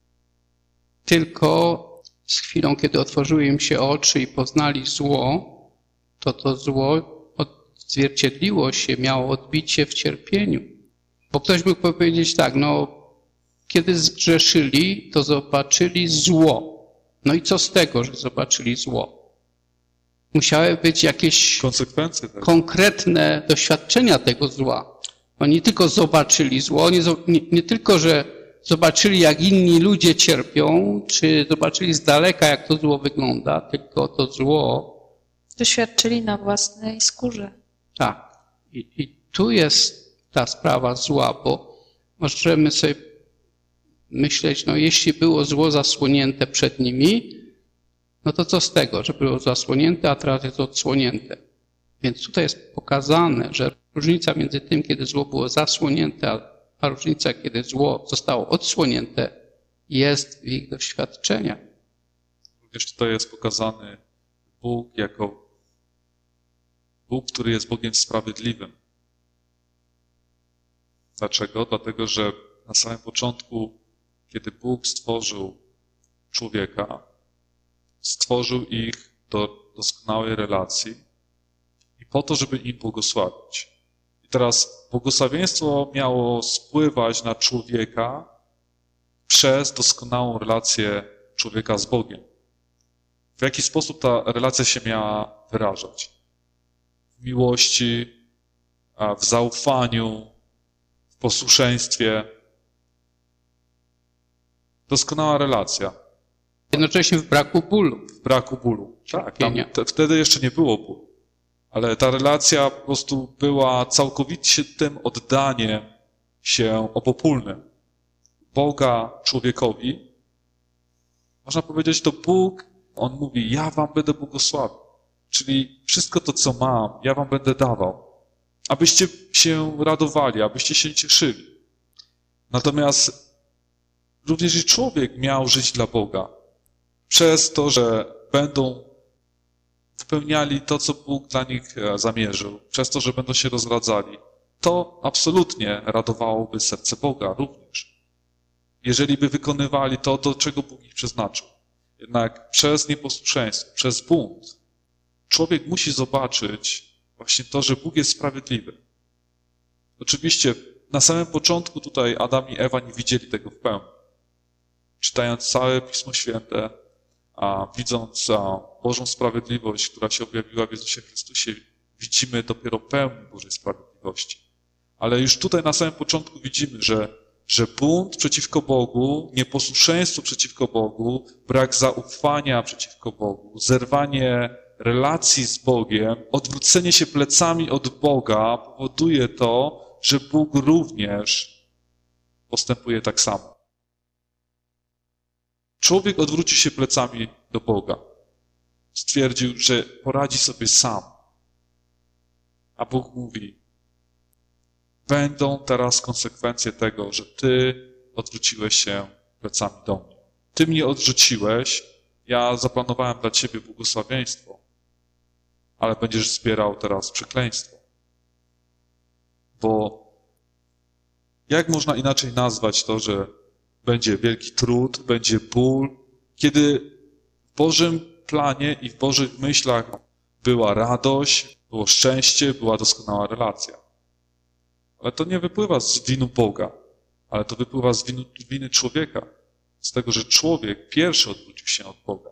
Tylko z chwilą, kiedy otworzyły im się oczy i poznali zło, to zło odzwierciedliło się, miało odbicie w cierpieniu. Bo ktoś mógł powiedzieć tak, kiedy zgrzeszyli, to zobaczyli zło. No i co z tego, że zobaczyli zło? Musiały być jakieś konsekwencje, konkretne doświadczenia tego zła. Oni nie tylko zobaczyli zło, nie tylko, że zobaczyli, jak inni ludzie cierpią, czy zobaczyli z daleka, jak to zło wygląda, tylko to zło doświadczyli na własnej skórze. Tak. I tu jest ta sprawa zła, bo możemy sobie myśleć, jeśli było zło zasłonięte przed nimi, to co z tego, że było zasłonięte, a teraz jest odsłonięte. Więc tutaj jest pokazane, że różnica między tym, kiedy zło było zasłonięte, a różnica, kiedy zło zostało odsłonięte, jest w ich doświadczeniach. Również tutaj jest pokazany Bóg jako Bóg, który jest Bogiem sprawiedliwym. Dlaczego? Dlatego, że na samym początku, kiedy Bóg stworzył człowieka, stworzył ich do doskonałej relacji i po to, żeby im błogosławić. I teraz błogosławieństwo miało spływać na człowieka przez doskonałą relację człowieka z Bogiem. W jaki sposób ta relacja się miała wyrażać? W miłości, w zaufaniu, w posłuszeństwie. Doskonała relacja. Jednocześnie w braku bólu. W braku bólu. Tak, wtedy jeszcze nie było bólu. Ale ta relacja po prostu była całkowicie tym oddaniem się obopólnym. Boga człowiekowi. Można powiedzieć, to Bóg, On mówi, ja wam będę błogosławił. Czyli wszystko to, co mam, ja wam będę dawał. Abyście się radowali, abyście się cieszyli. Natomiast również i człowiek miał żyć dla Boga. Przez to, że będą wypełniali to, co Bóg dla nich zamierzył. Przez to, że będą się rozradzali. To absolutnie radowałoby serce Boga również. Jeżeli by wykonywali to, do czego Bóg ich przeznaczył. Jednak przez nieposłuszeństwo, przez bunt, człowiek musi zobaczyć właśnie to, że Bóg jest sprawiedliwy. Oczywiście na samym początku tutaj Adam i Ewa nie widzieli tego w pełni. Czytając całe Pismo Święte, a widząc Bożą sprawiedliwość, która się objawiła w Jezusie Chrystusie, widzimy dopiero pełnię Bożej sprawiedliwości. Ale już tutaj na samym początku widzimy, że bunt przeciwko Bogu, nieposłuszeństwo przeciwko Bogu, brak zaufania przeciwko Bogu, zerwanie relacji z Bogiem, odwrócenie się plecami od Boga powoduje to, że Bóg również postępuje tak samo. Człowiek odwrócił się plecami do Boga. Stwierdził, że poradzi sobie sam. A Bóg mówi, będą teraz konsekwencje tego, że ty odwróciłeś się plecami do mnie. Ty mnie odrzuciłeś, ja zaplanowałem dla ciebie błogosławieństwo, ale będziesz zbierał teraz przekleństwo. Bo jak można inaczej nazwać to, że będzie wielki trud, będzie ból, kiedy w Bożym planie i w Bożych myślach była radość, było szczęście, była doskonała relacja. Ale to nie wypływa z winy Boga, ale to wypływa z winy człowieka. Z tego, że człowiek pierwszy odwrócił się od Boga.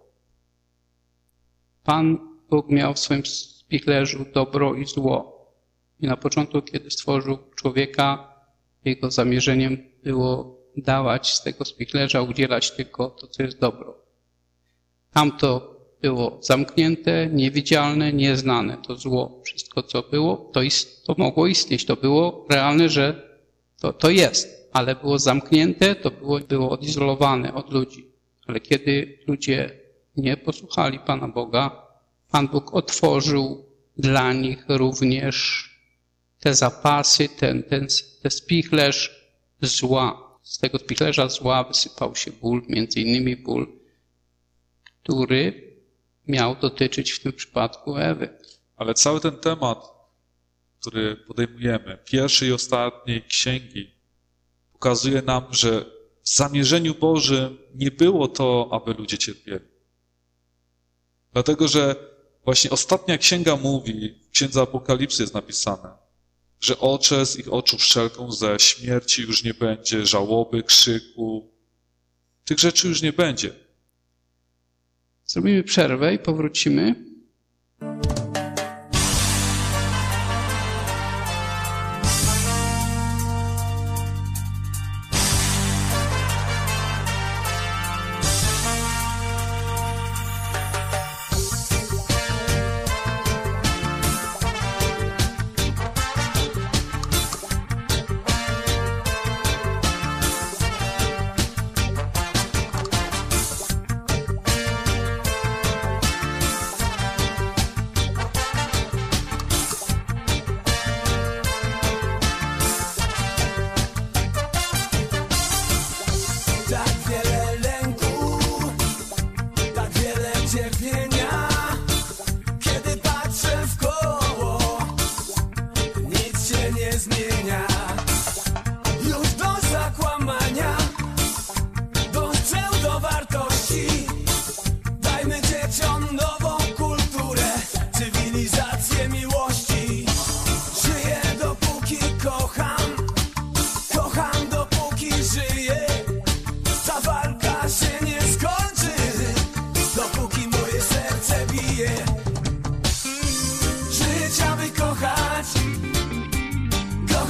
Pan Bóg miał w swoim spichlerzu dobro i zło. I na początku, kiedy stworzył człowieka, jego zamierzeniem było dawać z tego spichlerza, udzielać tylko to, co jest dobro. Tamto było zamknięte, niewidzialne, nieznane. To zło, wszystko co było, to mogło istnieć. To było realne, że to jest. Ale było zamknięte, to było odizolowane od ludzi. Ale kiedy ludzie nie posłuchali Pana Boga, Pan Bóg otworzył dla nich również te zapasy, ten spichlerz zła. Z tego spichlerza zła wysypał się ból, między innymi ból, który miał dotyczyć w tym przypadku Ewy. Ale cały ten temat, który podejmujemy, pierwszej i ostatniej księgi, pokazuje nam, że w zamierzeniu Bożym nie było to, aby ludzie cierpieli. Dlatego, że właśnie ostatnia księga mówi, w księdze Apokalipsy jest napisane, że otrze z ich oczu wszelką łzę, śmierci już nie będzie, żałoby, krzyku. Tych rzeczy już nie będzie. Zrobimy przerwę i powrócimy.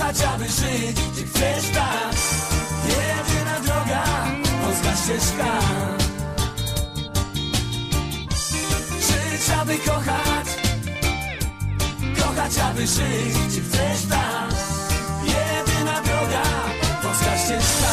kochać, aby żyć, czy chcesz tak? Jedyna droga, wąska ścieżka. Żyć, aby kochać, kochać, aby żyć, czy chcesz tak? Jedyna droga, wąska ścieżka.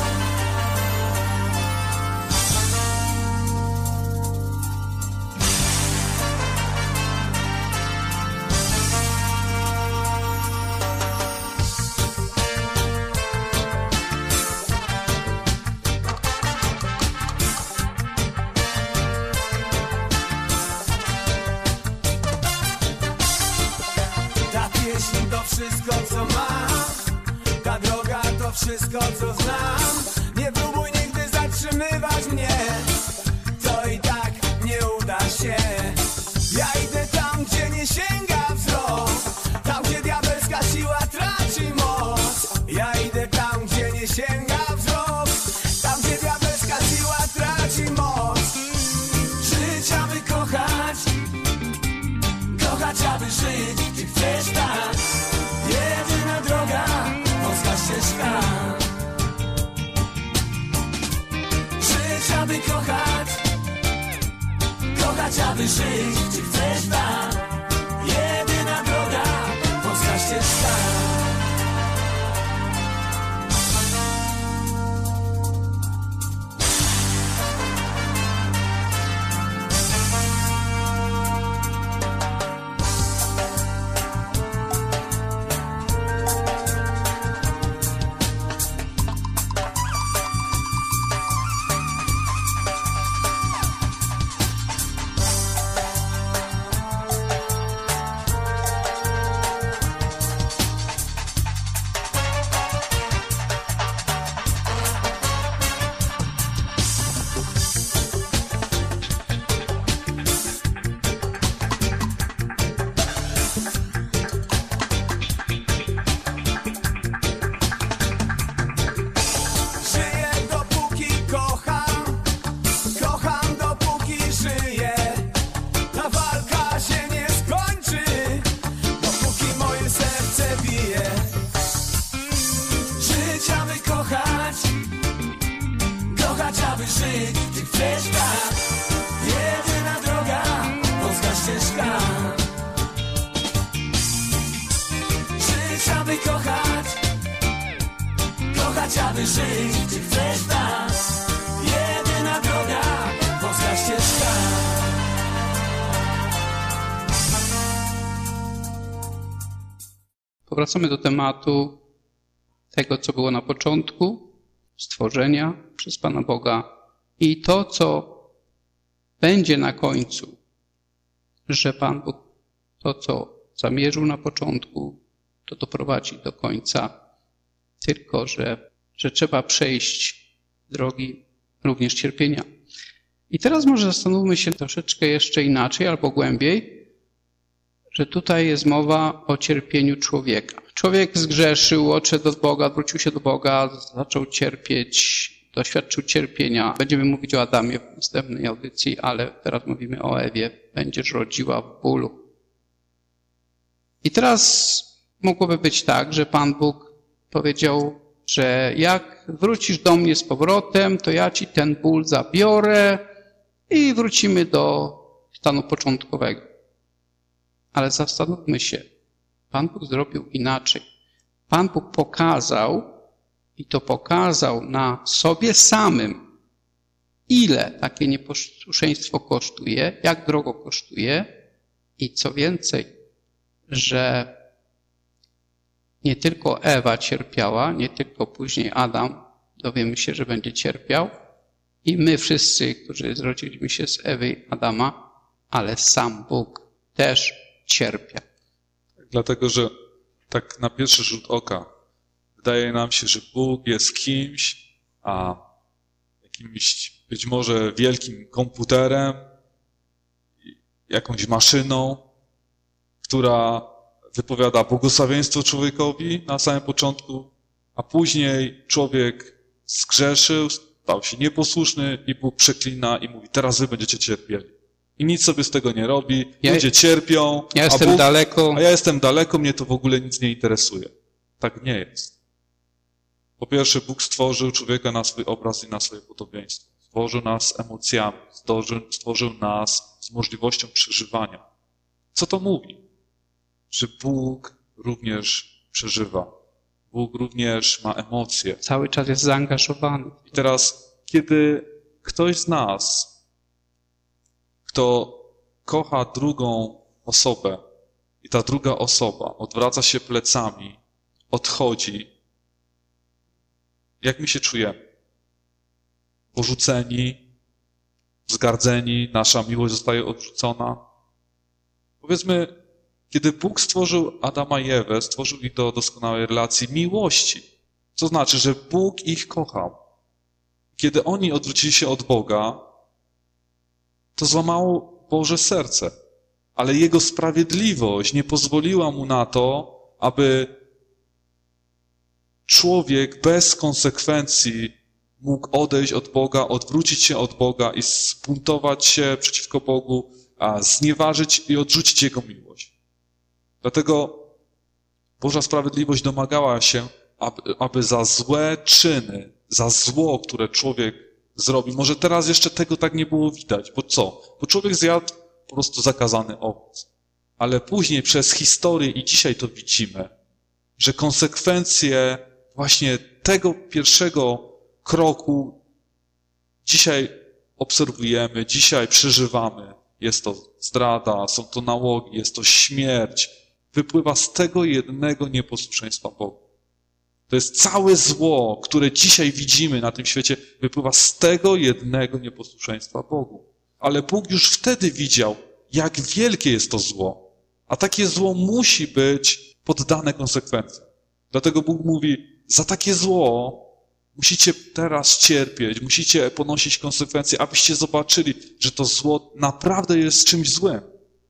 Wszystko, co mam, ta droga to wszystko, co znam. Nie próbuj nigdy zatrzymywać mnie, to i tak nie uda się. Ja idę tam, gdzie nie sięga wzrok, tam, gdzie diabelska siła traci moc. Ja idę tam, gdzie nie sięga wzrok, tam, gdzie diabelska siła traci moc. Żyć, aby kochać, kochać, aby żyć, czy chcesz tak? Jedyna droga, wąska ścieżka. Żyć, aby kochać, kochać, aby żyć, czy chcesz tak? Jedyna droga, wąska ścieżka. Aby żyć, czy chcesz tak? Jedyna droga, wąska ścieżka. Powracamy do tematu tego, co było na początku stworzenia przez Pana Boga i to, co będzie na końcu, że Pan Bóg to, co zamierzył na początku, to doprowadzi do końca, tylko że trzeba przejść drogi również cierpienia. I teraz może zastanówmy się troszeczkę jeszcze inaczej albo głębiej, że tutaj jest mowa o cierpieniu człowieka. Człowiek zgrzeszył, odszedł od Boga, wrócił się do Boga, zaczął cierpieć, doświadczył cierpienia. Będziemy mówić o Adamie w następnej audycji, ale teraz mówimy o Ewie. Będziesz rodziła w bólu. I teraz mogłoby być tak, że Pan Bóg powiedział, że jak wrócisz do mnie z powrotem, to ja ci ten ból zabiorę i wrócimy do stanu początkowego. Ale zastanówmy się, Pan Bóg zrobił inaczej. Pan Bóg pokazał, i to pokazał na sobie samym, ile takie nieposłuszeństwo kosztuje, jak drogo kosztuje i co więcej, że nie tylko Ewa cierpiała, nie tylko później Adam, dowiemy się, że będzie cierpiał i my wszyscy, którzy zrodziliśmy się z Ewy i Adama, ale sam Bóg też cierpiał. Dlatego, że tak na pierwszy rzut oka wydaje nam się, że Bóg jest kimś, a jakimś być może wielkim komputerem, jakąś maszyną, która wypowiada błogosławieństwo człowiekowi na samym początku, a później człowiek zgrzeszył, stał się nieposłuszny i Bóg przeklina i mówi, teraz wy będziecie cierpieli. I nic sobie z tego nie robi, ludzie cierpią, ja jestem daleko. A ja jestem daleko, mnie to w ogóle nic nie interesuje. tak nie jest. Po pierwsze, Bóg stworzył człowieka na swój obraz i na swoje podobieństwo. Stworzył nas emocjami, stworzył nas z możliwością przeżywania. Co to mówi? Że Bóg również przeżywa. Bóg również ma emocje. Cały czas jest zaangażowany. I teraz, kiedy ktoś z nas, kto kocha drugą osobę i ta druga osoba odwraca się plecami, odchodzi, jak my się czujemy? Porzuceni, zgardzeni, nasza miłość zostaje odrzucona. Powiedzmy, kiedy Bóg stworzył Adama i Ewę, stworzył ich do doskonałej relacji miłości. Co znaczy, że Bóg ich kochał. Kiedy oni odwrócili się od Boga, to złamało Boże serce. Ale Jego sprawiedliwość nie pozwoliła mu na to, aby człowiek bez konsekwencji mógł odejść od Boga, odwrócić się od Boga i zbuntować się przeciwko Bogu, a znieważyć i odrzucić Jego miłość. Dlatego Boża sprawiedliwość domagała się, aby za złe czyny, za zło, które człowiek zrobi, może teraz jeszcze tego tak nie było widać, bo co? Bo człowiek zjadł po prostu zakazany owoc. Ale później przez historię i dzisiaj to widzimy, że konsekwencje właśnie tego pierwszego kroku dzisiaj obserwujemy, dzisiaj przeżywamy. Jest to zdrada, są to nałogi, jest to śmierć. Wypływa z tego jednego nieposłuszeństwa Bogu. To jest całe zło, które dzisiaj widzimy na tym świecie, wypływa z tego jednego nieposłuszeństwa Bogu. Ale Bóg już wtedy widział, jak wielkie jest to zło. A takie zło musi być poddane konsekwencjom. Dlatego Bóg mówi, za takie zło musicie teraz cierpieć, musicie ponosić konsekwencje, abyście zobaczyli, że to zło naprawdę jest czymś złym.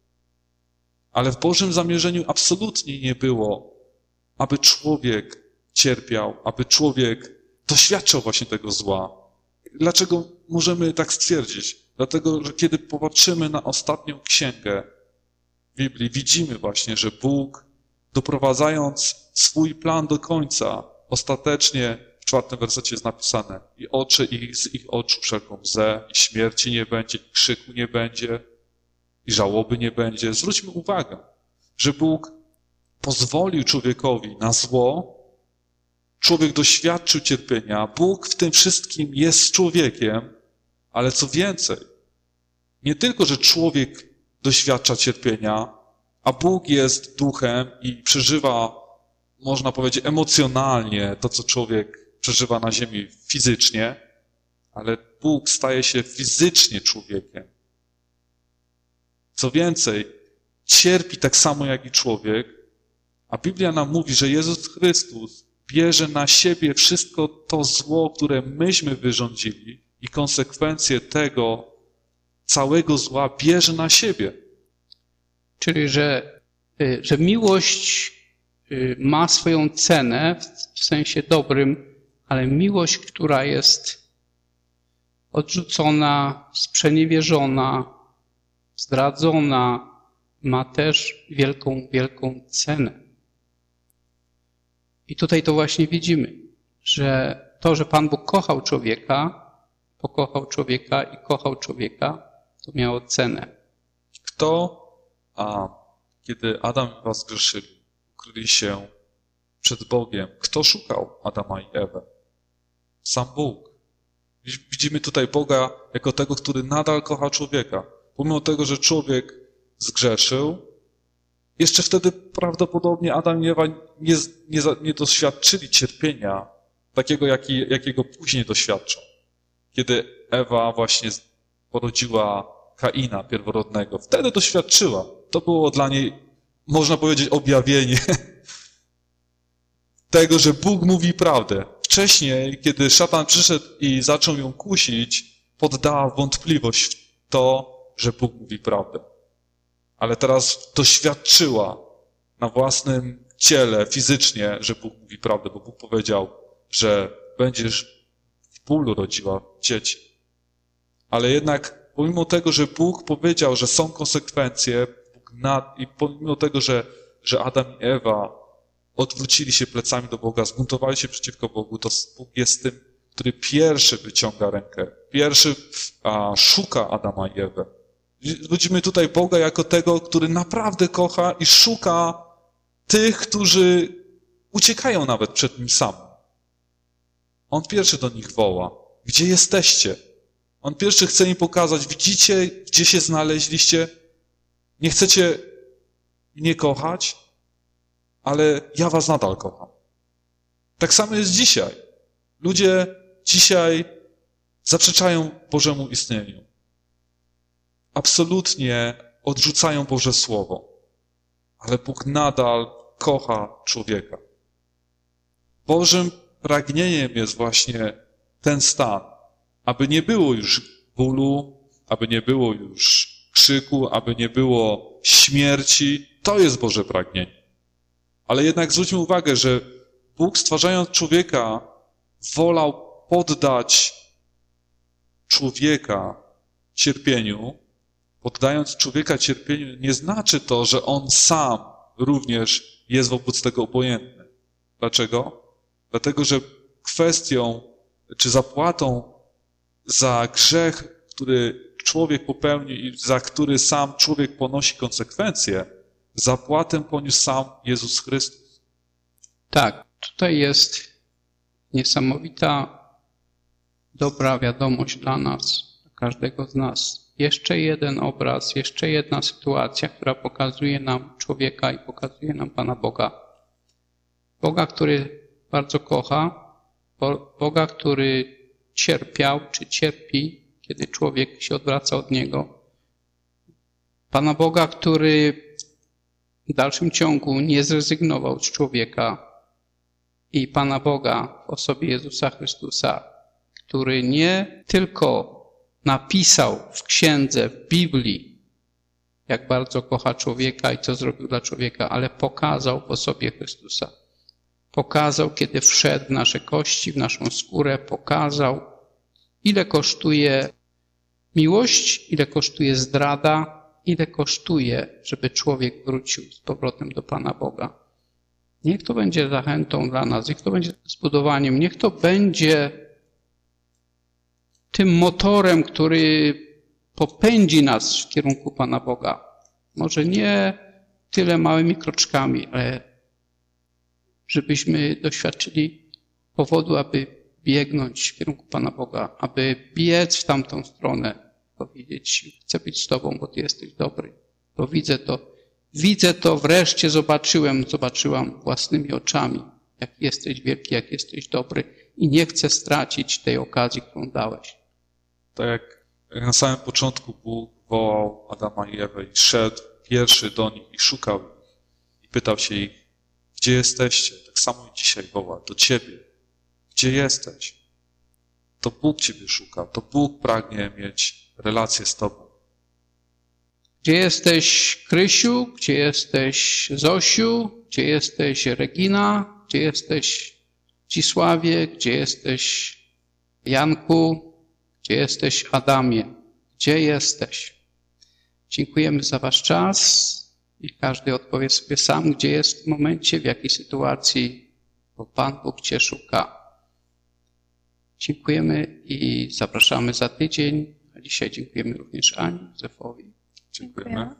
Ale w Bożym zamierzeniu absolutnie nie było, aby człowiek cierpiał, aby człowiek doświadczał właśnie tego zła. Dlaczego możemy tak stwierdzić? Dlatego, że kiedy popatrzymy na ostatnią księgę Biblii, widzimy właśnie, że Bóg, doprowadzając swój plan do końca, ostatecznie w 4 wersecie jest napisane: i oczy ich z ich oczu wszelką łzę, i śmierci nie będzie, i krzyku nie będzie, i żałoby nie będzie. Zwróćmy uwagę, że Bóg pozwolił człowiekowi na zło, człowiek doświadczył cierpienia, Bóg w tym wszystkim jest z człowiekiem, ale co więcej, nie tylko, że człowiek doświadcza cierpienia, a Bóg jest duchem i przeżywa, można powiedzieć, emocjonalnie to, co człowiek przeżywa na ziemi fizycznie, ale Bóg staje się fizycznie człowiekiem. Co więcej, cierpi tak samo jak i człowiek, a Biblia nam mówi, że Jezus Chrystus bierze na siebie wszystko to zło, które myśmy wyrządzili i konsekwencje tego całego zła bierze na siebie. Czyli, że miłość ma swoją cenę w sensie dobrym, ale miłość, która jest odrzucona, sprzeniewierzona, zdradzona, ma też wielką, wielką cenę. I tutaj to właśnie widzimy, że to, że Pan Bóg kochał człowieka, pokochał człowieka i kochał człowieka, to miało cenę. Kiedy Adam i Ewa zgrzeszyli, ukryli się przed Bogiem, kto szukał Adama i Ewę? Sam Bóg. Widzimy tutaj Boga jako tego, który nadal kocha człowieka. Pomimo tego, że człowiek zgrzeszył, jeszcze wtedy prawdopodobnie Adam i Ewa nie doświadczyli cierpienia takiego, jakiego później doświadczą. Kiedy Ewa właśnie porodziła Kaina pierworodnego, wtedy doświadczyła. To było dla niej, można powiedzieć, objawienie tego, że Bóg mówi prawdę. Wcześniej, kiedy szatan przyszedł i zaczął ją kusić, poddała wątpliwość w to, że Bóg mówi prawdę. Ale teraz doświadczyła na własnym ciele, fizycznie, że Bóg mówi prawdę, bo Bóg powiedział, że będziesz w bólu rodziła dzieci. Ale jednak pomimo tego, że Bóg powiedział, że są konsekwencje, i pomimo tego, że Adam i Ewa odwrócili się plecami do Boga, zbuntowali się przeciwko Bogu, to Bóg jest tym, który pierwszy wyciąga rękę, pierwszy szuka Adama i Ewę. Widzimy tutaj Boga jako tego, który naprawdę kocha i szuka tych, którzy uciekają nawet przed Nim samym. On pierwszy do nich woła. Gdzie jesteście? On pierwszy chce im pokazać, widzicie, gdzie się znaleźliście? Nie chcecie mnie kochać, ale ja was nadal kocham. Tak samo jest dzisiaj. Ludzie dzisiaj zaprzeczają Bożemu istnieniu. Absolutnie odrzucają Boże Słowo. Ale Bóg nadal kocha człowieka. Bożym pragnieniem jest właśnie ten stan, aby nie było już bólu, aby nie było już krzyku, aby nie było śmierci. To jest Boże pragnienie. Ale jednak zwróćmy uwagę, że Bóg, stwarzając człowieka, wolał poddać człowieka cierpieniu. Poddając człowieka cierpieniu nie znaczy to, że on sam również jest wobec tego obojętny. Dlaczego? Dlatego, że kwestią czy zapłatą za grzech, który człowiek popełni i za który sam człowiek ponosi konsekwencje, zapłatę poniósł sam Jezus Chrystus. Tak, tutaj jest niesamowita, dobra wiadomość dla nas, dla każdego z nas. Jeszcze jeden obraz, jeszcze jedna sytuacja, która pokazuje nam człowieka i pokazuje nam Pana Boga. Boga, który bardzo kocha, Boga, który cierpiał czy cierpi, kiedy człowiek się odwraca od Niego. Pana Boga, który w dalszym ciągu nie zrezygnował z człowieka i Pana Boga w osobie Jezusa Chrystusa, który nie tylko napisał w księdze, w Biblii, jak bardzo kocha człowieka i co zrobił dla człowieka, ale pokazał w osobie Chrystusa. Pokazał, kiedy wszedł w nasze kości, w naszą skórę, pokazał, ile kosztuje miłość, ile kosztuje zdrada, ile kosztuje, żeby człowiek wrócił z powrotem do Pana Boga. Niech to będzie zachętą dla nas, niech to będzie zbudowaniem, niech to będzie tym motorem, który popędzi nas w kierunku Pana Boga. Może nie tyle małymi kroczkami, ale żebyśmy doświadczyli powodu, aby biegnąć w kierunku Pana Boga, aby biec w tamtą stronę, powiedzieć, chcę być z Tobą, bo Ty jesteś dobry, bo widzę to, wreszcie zobaczyłam własnymi oczami, jak jesteś wielki, jak jesteś dobry i nie chcę stracić tej okazji, którą dałeś. Tak jak na samym początku Bóg wołał Adama i Ewę i szedł pierwszy do nich i szukał ich i pytał się ich, gdzie jesteście? Tak samo i dzisiaj woła do Ciebie. Gdzie jesteś? To Bóg Ciebie szuka, to Bóg pragnie mieć relację z Tobą. Gdzie jesteś, Krysiu? Gdzie jesteś, Zosiu? Gdzie jesteś, Regina? Gdzie jesteś, Cisławie? Gdzie jesteś, Janku? Gdzie jesteś, Adamie? Gdzie jesteś? Dziękujemy za Wasz czas i każdy odpowie sobie sam, gdzie jest w tym momencie, w jakiej sytuacji, bo Pan Bóg Cię szuka. Dziękujemy i zapraszamy za tydzień. A dzisiaj dziękujemy również Ani, Józefowi. Dziękujemy.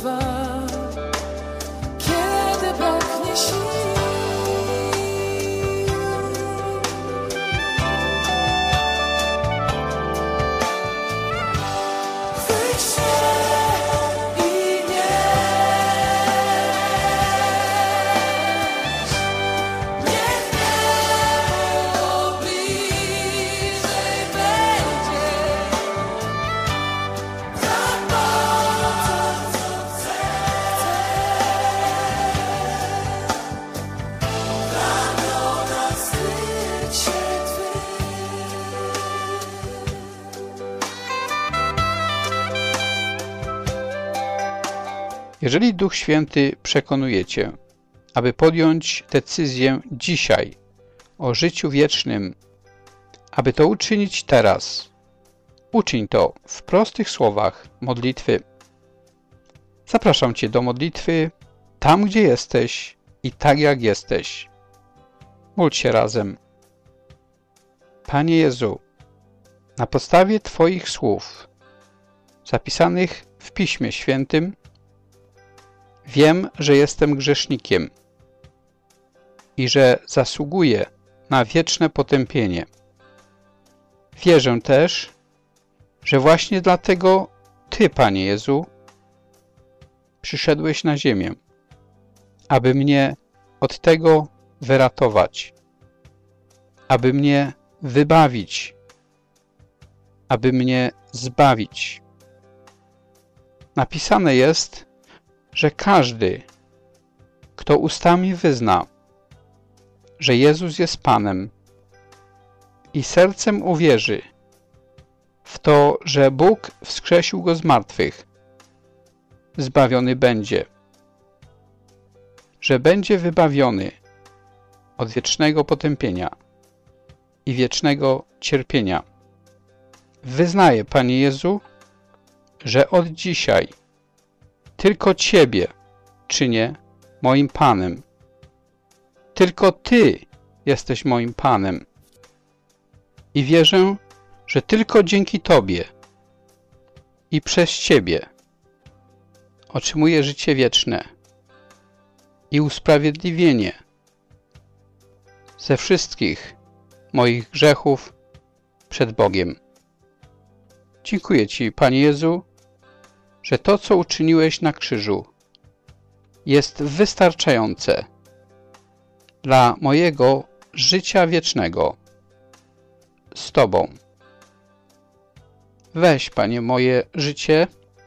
trwa, kiedy braknie sił. Chwyć się i niech niebo bliżej będzie. Tak bardzo chcę, ramiona skryć się Twych. Jeżeli Duch Święty przekonuje Cię, aby podjąć decyzję dzisiaj o życiu wiecznym, aby to uczynić teraz, uczyń to w prostych słowach modlitwy. Zapraszam Cię do modlitwy tam, gdzie jesteś i tak, jak jesteś. Módl się razem. Panie Jezu, na podstawie Twoich słów zapisanych w Piśmie Świętym, wiem, że jestem grzesznikiem i że zasługuję na wieczne potępienie. Wierzę też, że właśnie dlatego Ty, Panie Jezu, przyszedłeś na ziemię, aby mnie od tego wyratować, aby mnie wybawić, aby mnie zbawić. Napisane jest, że każdy, kto ustami wyzna, że Jezus jest Panem i sercem uwierzy w to, że Bóg wskrzesił Go z martwych, zbawiony będzie, że będzie wybawiony od wiecznego potępienia i wiecznego cierpienia. Wyznaję, Panie Jezu, że od dzisiaj tylko Ciebie czynię moim Panem. Tylko Ty jesteś moim Panem. I wierzę, że tylko dzięki Tobie i przez Ciebie otrzymuję życie wieczne i usprawiedliwienie ze wszystkich moich grzechów przed Bogiem. Dziękuję Ci, Panie Jezu, że to, co uczyniłeś na krzyżu, jest wystarczające dla mojego życia wiecznego z Tobą. Weź, Panie, moje życie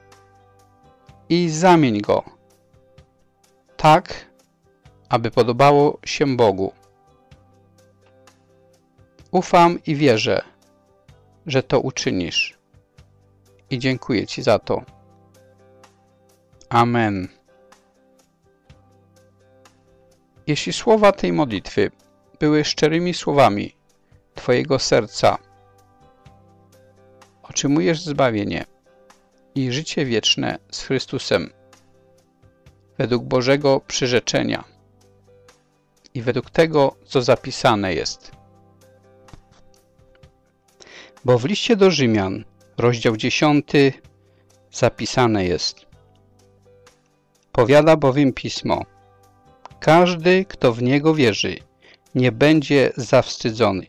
i zamień go tak, aby podobało się Bogu. Ufam i wierzę, że to uczynisz. I dziękuję Ci za to. Amen. Jeśli słowa tej modlitwy były szczerymi słowami Twojego serca, otrzymujesz zbawienie i życie wieczne z Chrystusem według Bożego przyrzeczenia i według tego, co zapisane jest. Bo w liście do Rzymian, rozdział 10, zapisane jest: powiada bowiem Pismo: każdy, kto w Niego wierzy, nie będzie zawstydzony.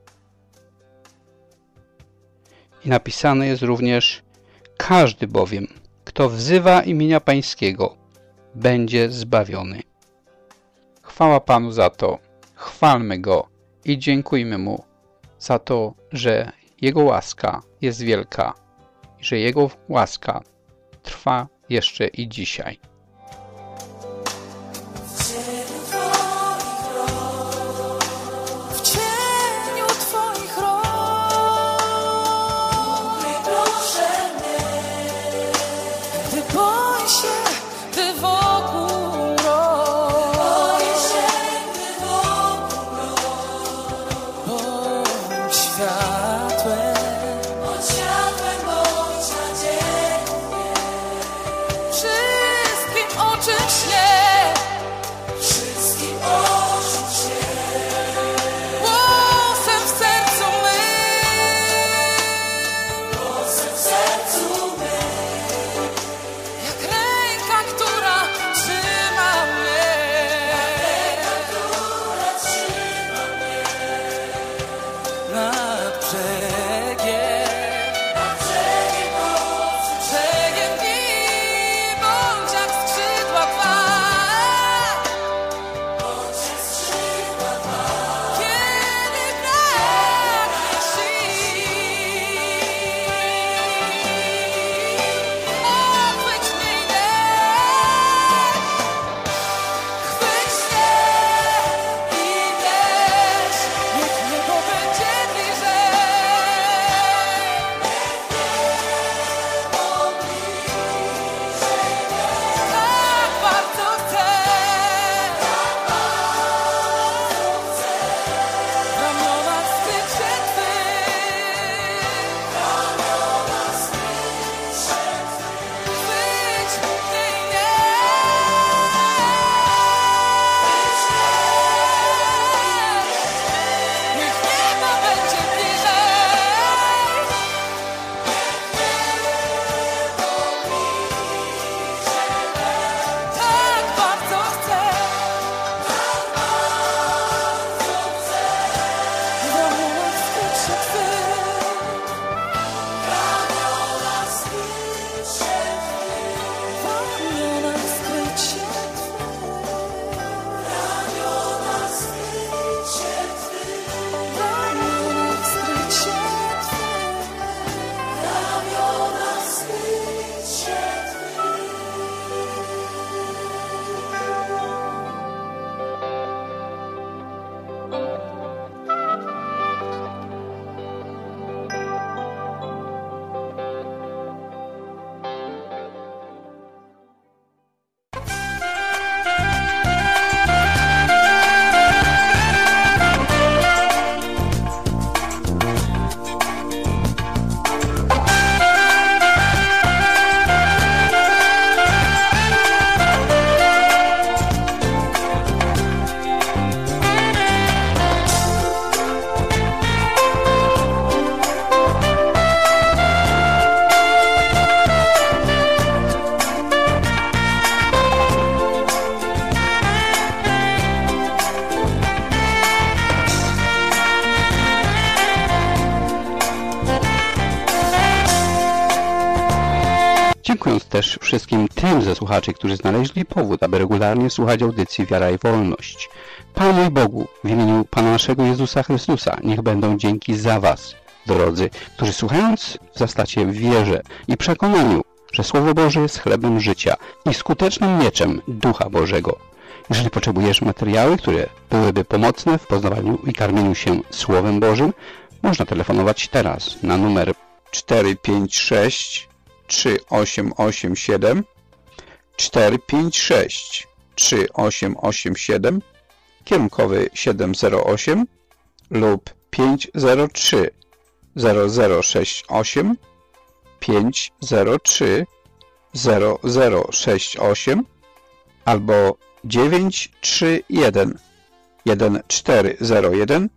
I napisane jest również: każdy bowiem, kto wzywa imienia Pańskiego, będzie zbawiony. Chwała Panu za to, chwalmy Go i dziękujmy Mu za to, że Jego łaska jest wielka i że Jego łaska trwa jeszcze i dzisiaj. W cieniu Twoich rąk proszę mnie, gdy boję się, gdy wokół mrok, bądź światłem, bądź nadzieją, wszystkim o czym śnię. Głosem w sercu mym, jak ręka brzegiem dni, bądź jak skrzydła Twa. Kiedy pragniesz sił, odbyć mnie chwyć się i leż, niech niebo będzie bliżej. Tak bardzo chcę, w ramionach skryć się Twych, chwyć mnie i niech niebo będzie bliżej. Tak bardzo chcę, w ramionach skryć się Twych, w ramionach skryć się Twych, w ramionach skryć się Twych, w ramionach skryć się Twych, w ramionach skryć się Dziękując też wszystkim tym ze słuchaczy, którzy znaleźli powód, aby regularnie słuchać audycji Wiara i Wolność. Panu i Bogu, w imieniu Pana naszego Jezusa Chrystusa, niech będą dzięki za Was, drodzy, którzy słuchając wzrastacie w wierze i przekonaniu, że Słowo Boże jest chlebem życia i skutecznym mieczem Ducha Bożego. Jeżeli potrzebujesz materiały, które byłyby pomocne w poznawaniu i karmieniu się Słowem Bożym, można telefonować teraz na numer 456 3887 456 3887 kierunkowy 708 lub 503 0068 503 0068 albo 931 1401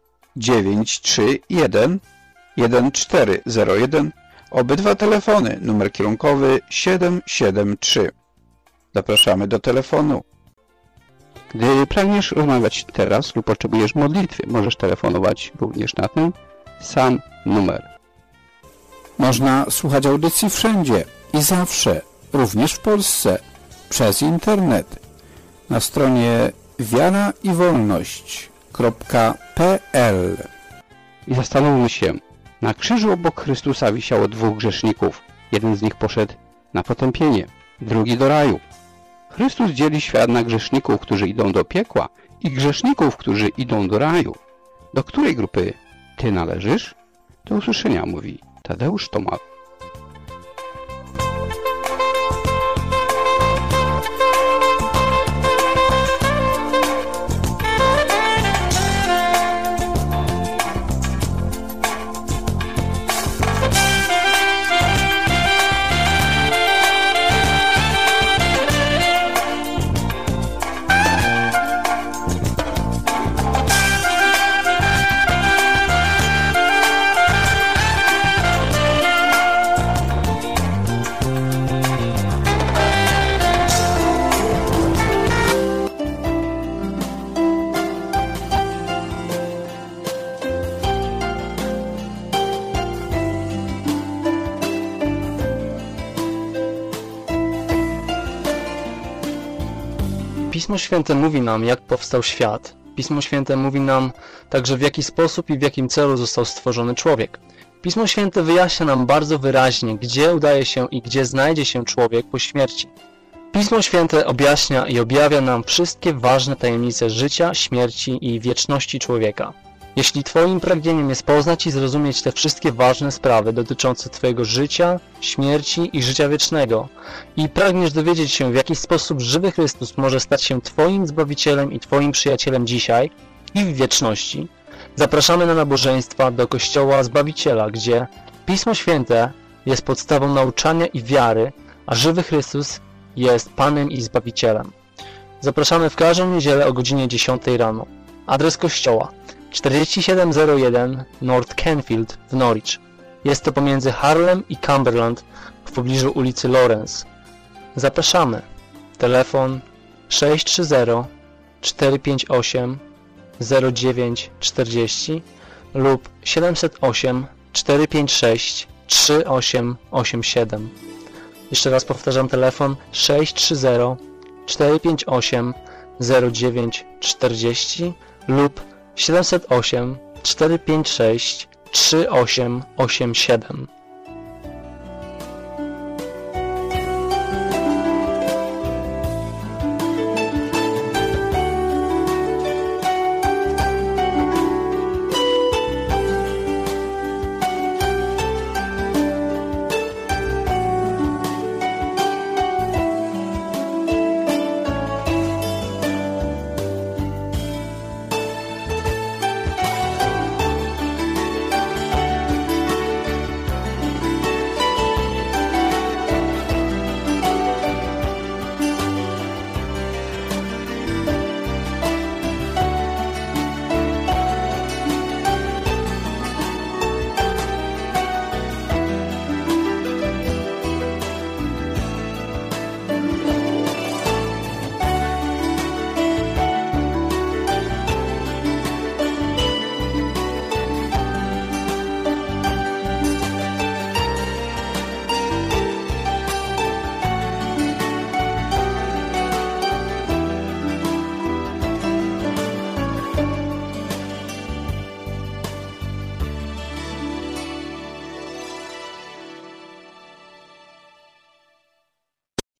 931 1401. Obydwa telefony, numer kierunkowy 773. Zapraszamy do telefonu. Gdy pragniesz rozmawiać teraz lub potrzebujesz modlitwy, możesz telefonować również na ten sam numer. Można słuchać audycji wszędzie i zawsze, również w Polsce, przez internet. Na stronie wiaraiwolność.pl. I zastanówmy się, na krzyżu obok Chrystusa wisiało dwóch grzeszników. Jeden z nich poszedł na potępienie, drugi do raju. Chrystus dzieli świat na grzeszników, którzy idą do piekła i grzeszników, którzy idą do raju. Do której grupy Ty należysz? Do usłyszenia, mówi Tadeusz Tomal. Pismo Święte mówi nam, jak powstał świat. Pismo Święte mówi nam także, w jaki sposób i w jakim celu został stworzony człowiek. Pismo Święte wyjaśnia nam bardzo wyraźnie, gdzie udaje się i gdzie znajdzie się człowiek po śmierci. Pismo Święte objaśnia i objawia nam wszystkie ważne tajemnice życia, śmierci i wieczności człowieka. Jeśli Twoim pragnieniem jest poznać i zrozumieć te wszystkie ważne sprawy dotyczące Twojego życia, śmierci i życia wiecznego i pragniesz dowiedzieć się, w jaki sposób żywy Chrystus może stać się Twoim Zbawicielem i Twoim przyjacielem dzisiaj i w wieczności, zapraszamy na nabożeństwa do Kościoła Zbawiciela, gdzie Pismo Święte jest podstawą nauczania i wiary, a żywy Chrystus jest Panem i Zbawicielem. Zapraszamy w każdą niedzielę o godzinie 10 rano. Adres kościoła 4701 North Canfield w Norwich. Jest to pomiędzy Harlem i Cumberland w pobliżu ulicy Lawrence. Zapraszamy. Telefon 630 458 0940 lub 708 456 3887. Jeszcze raz powtarzam, telefon 630 458 0940 lub 708 456 3887.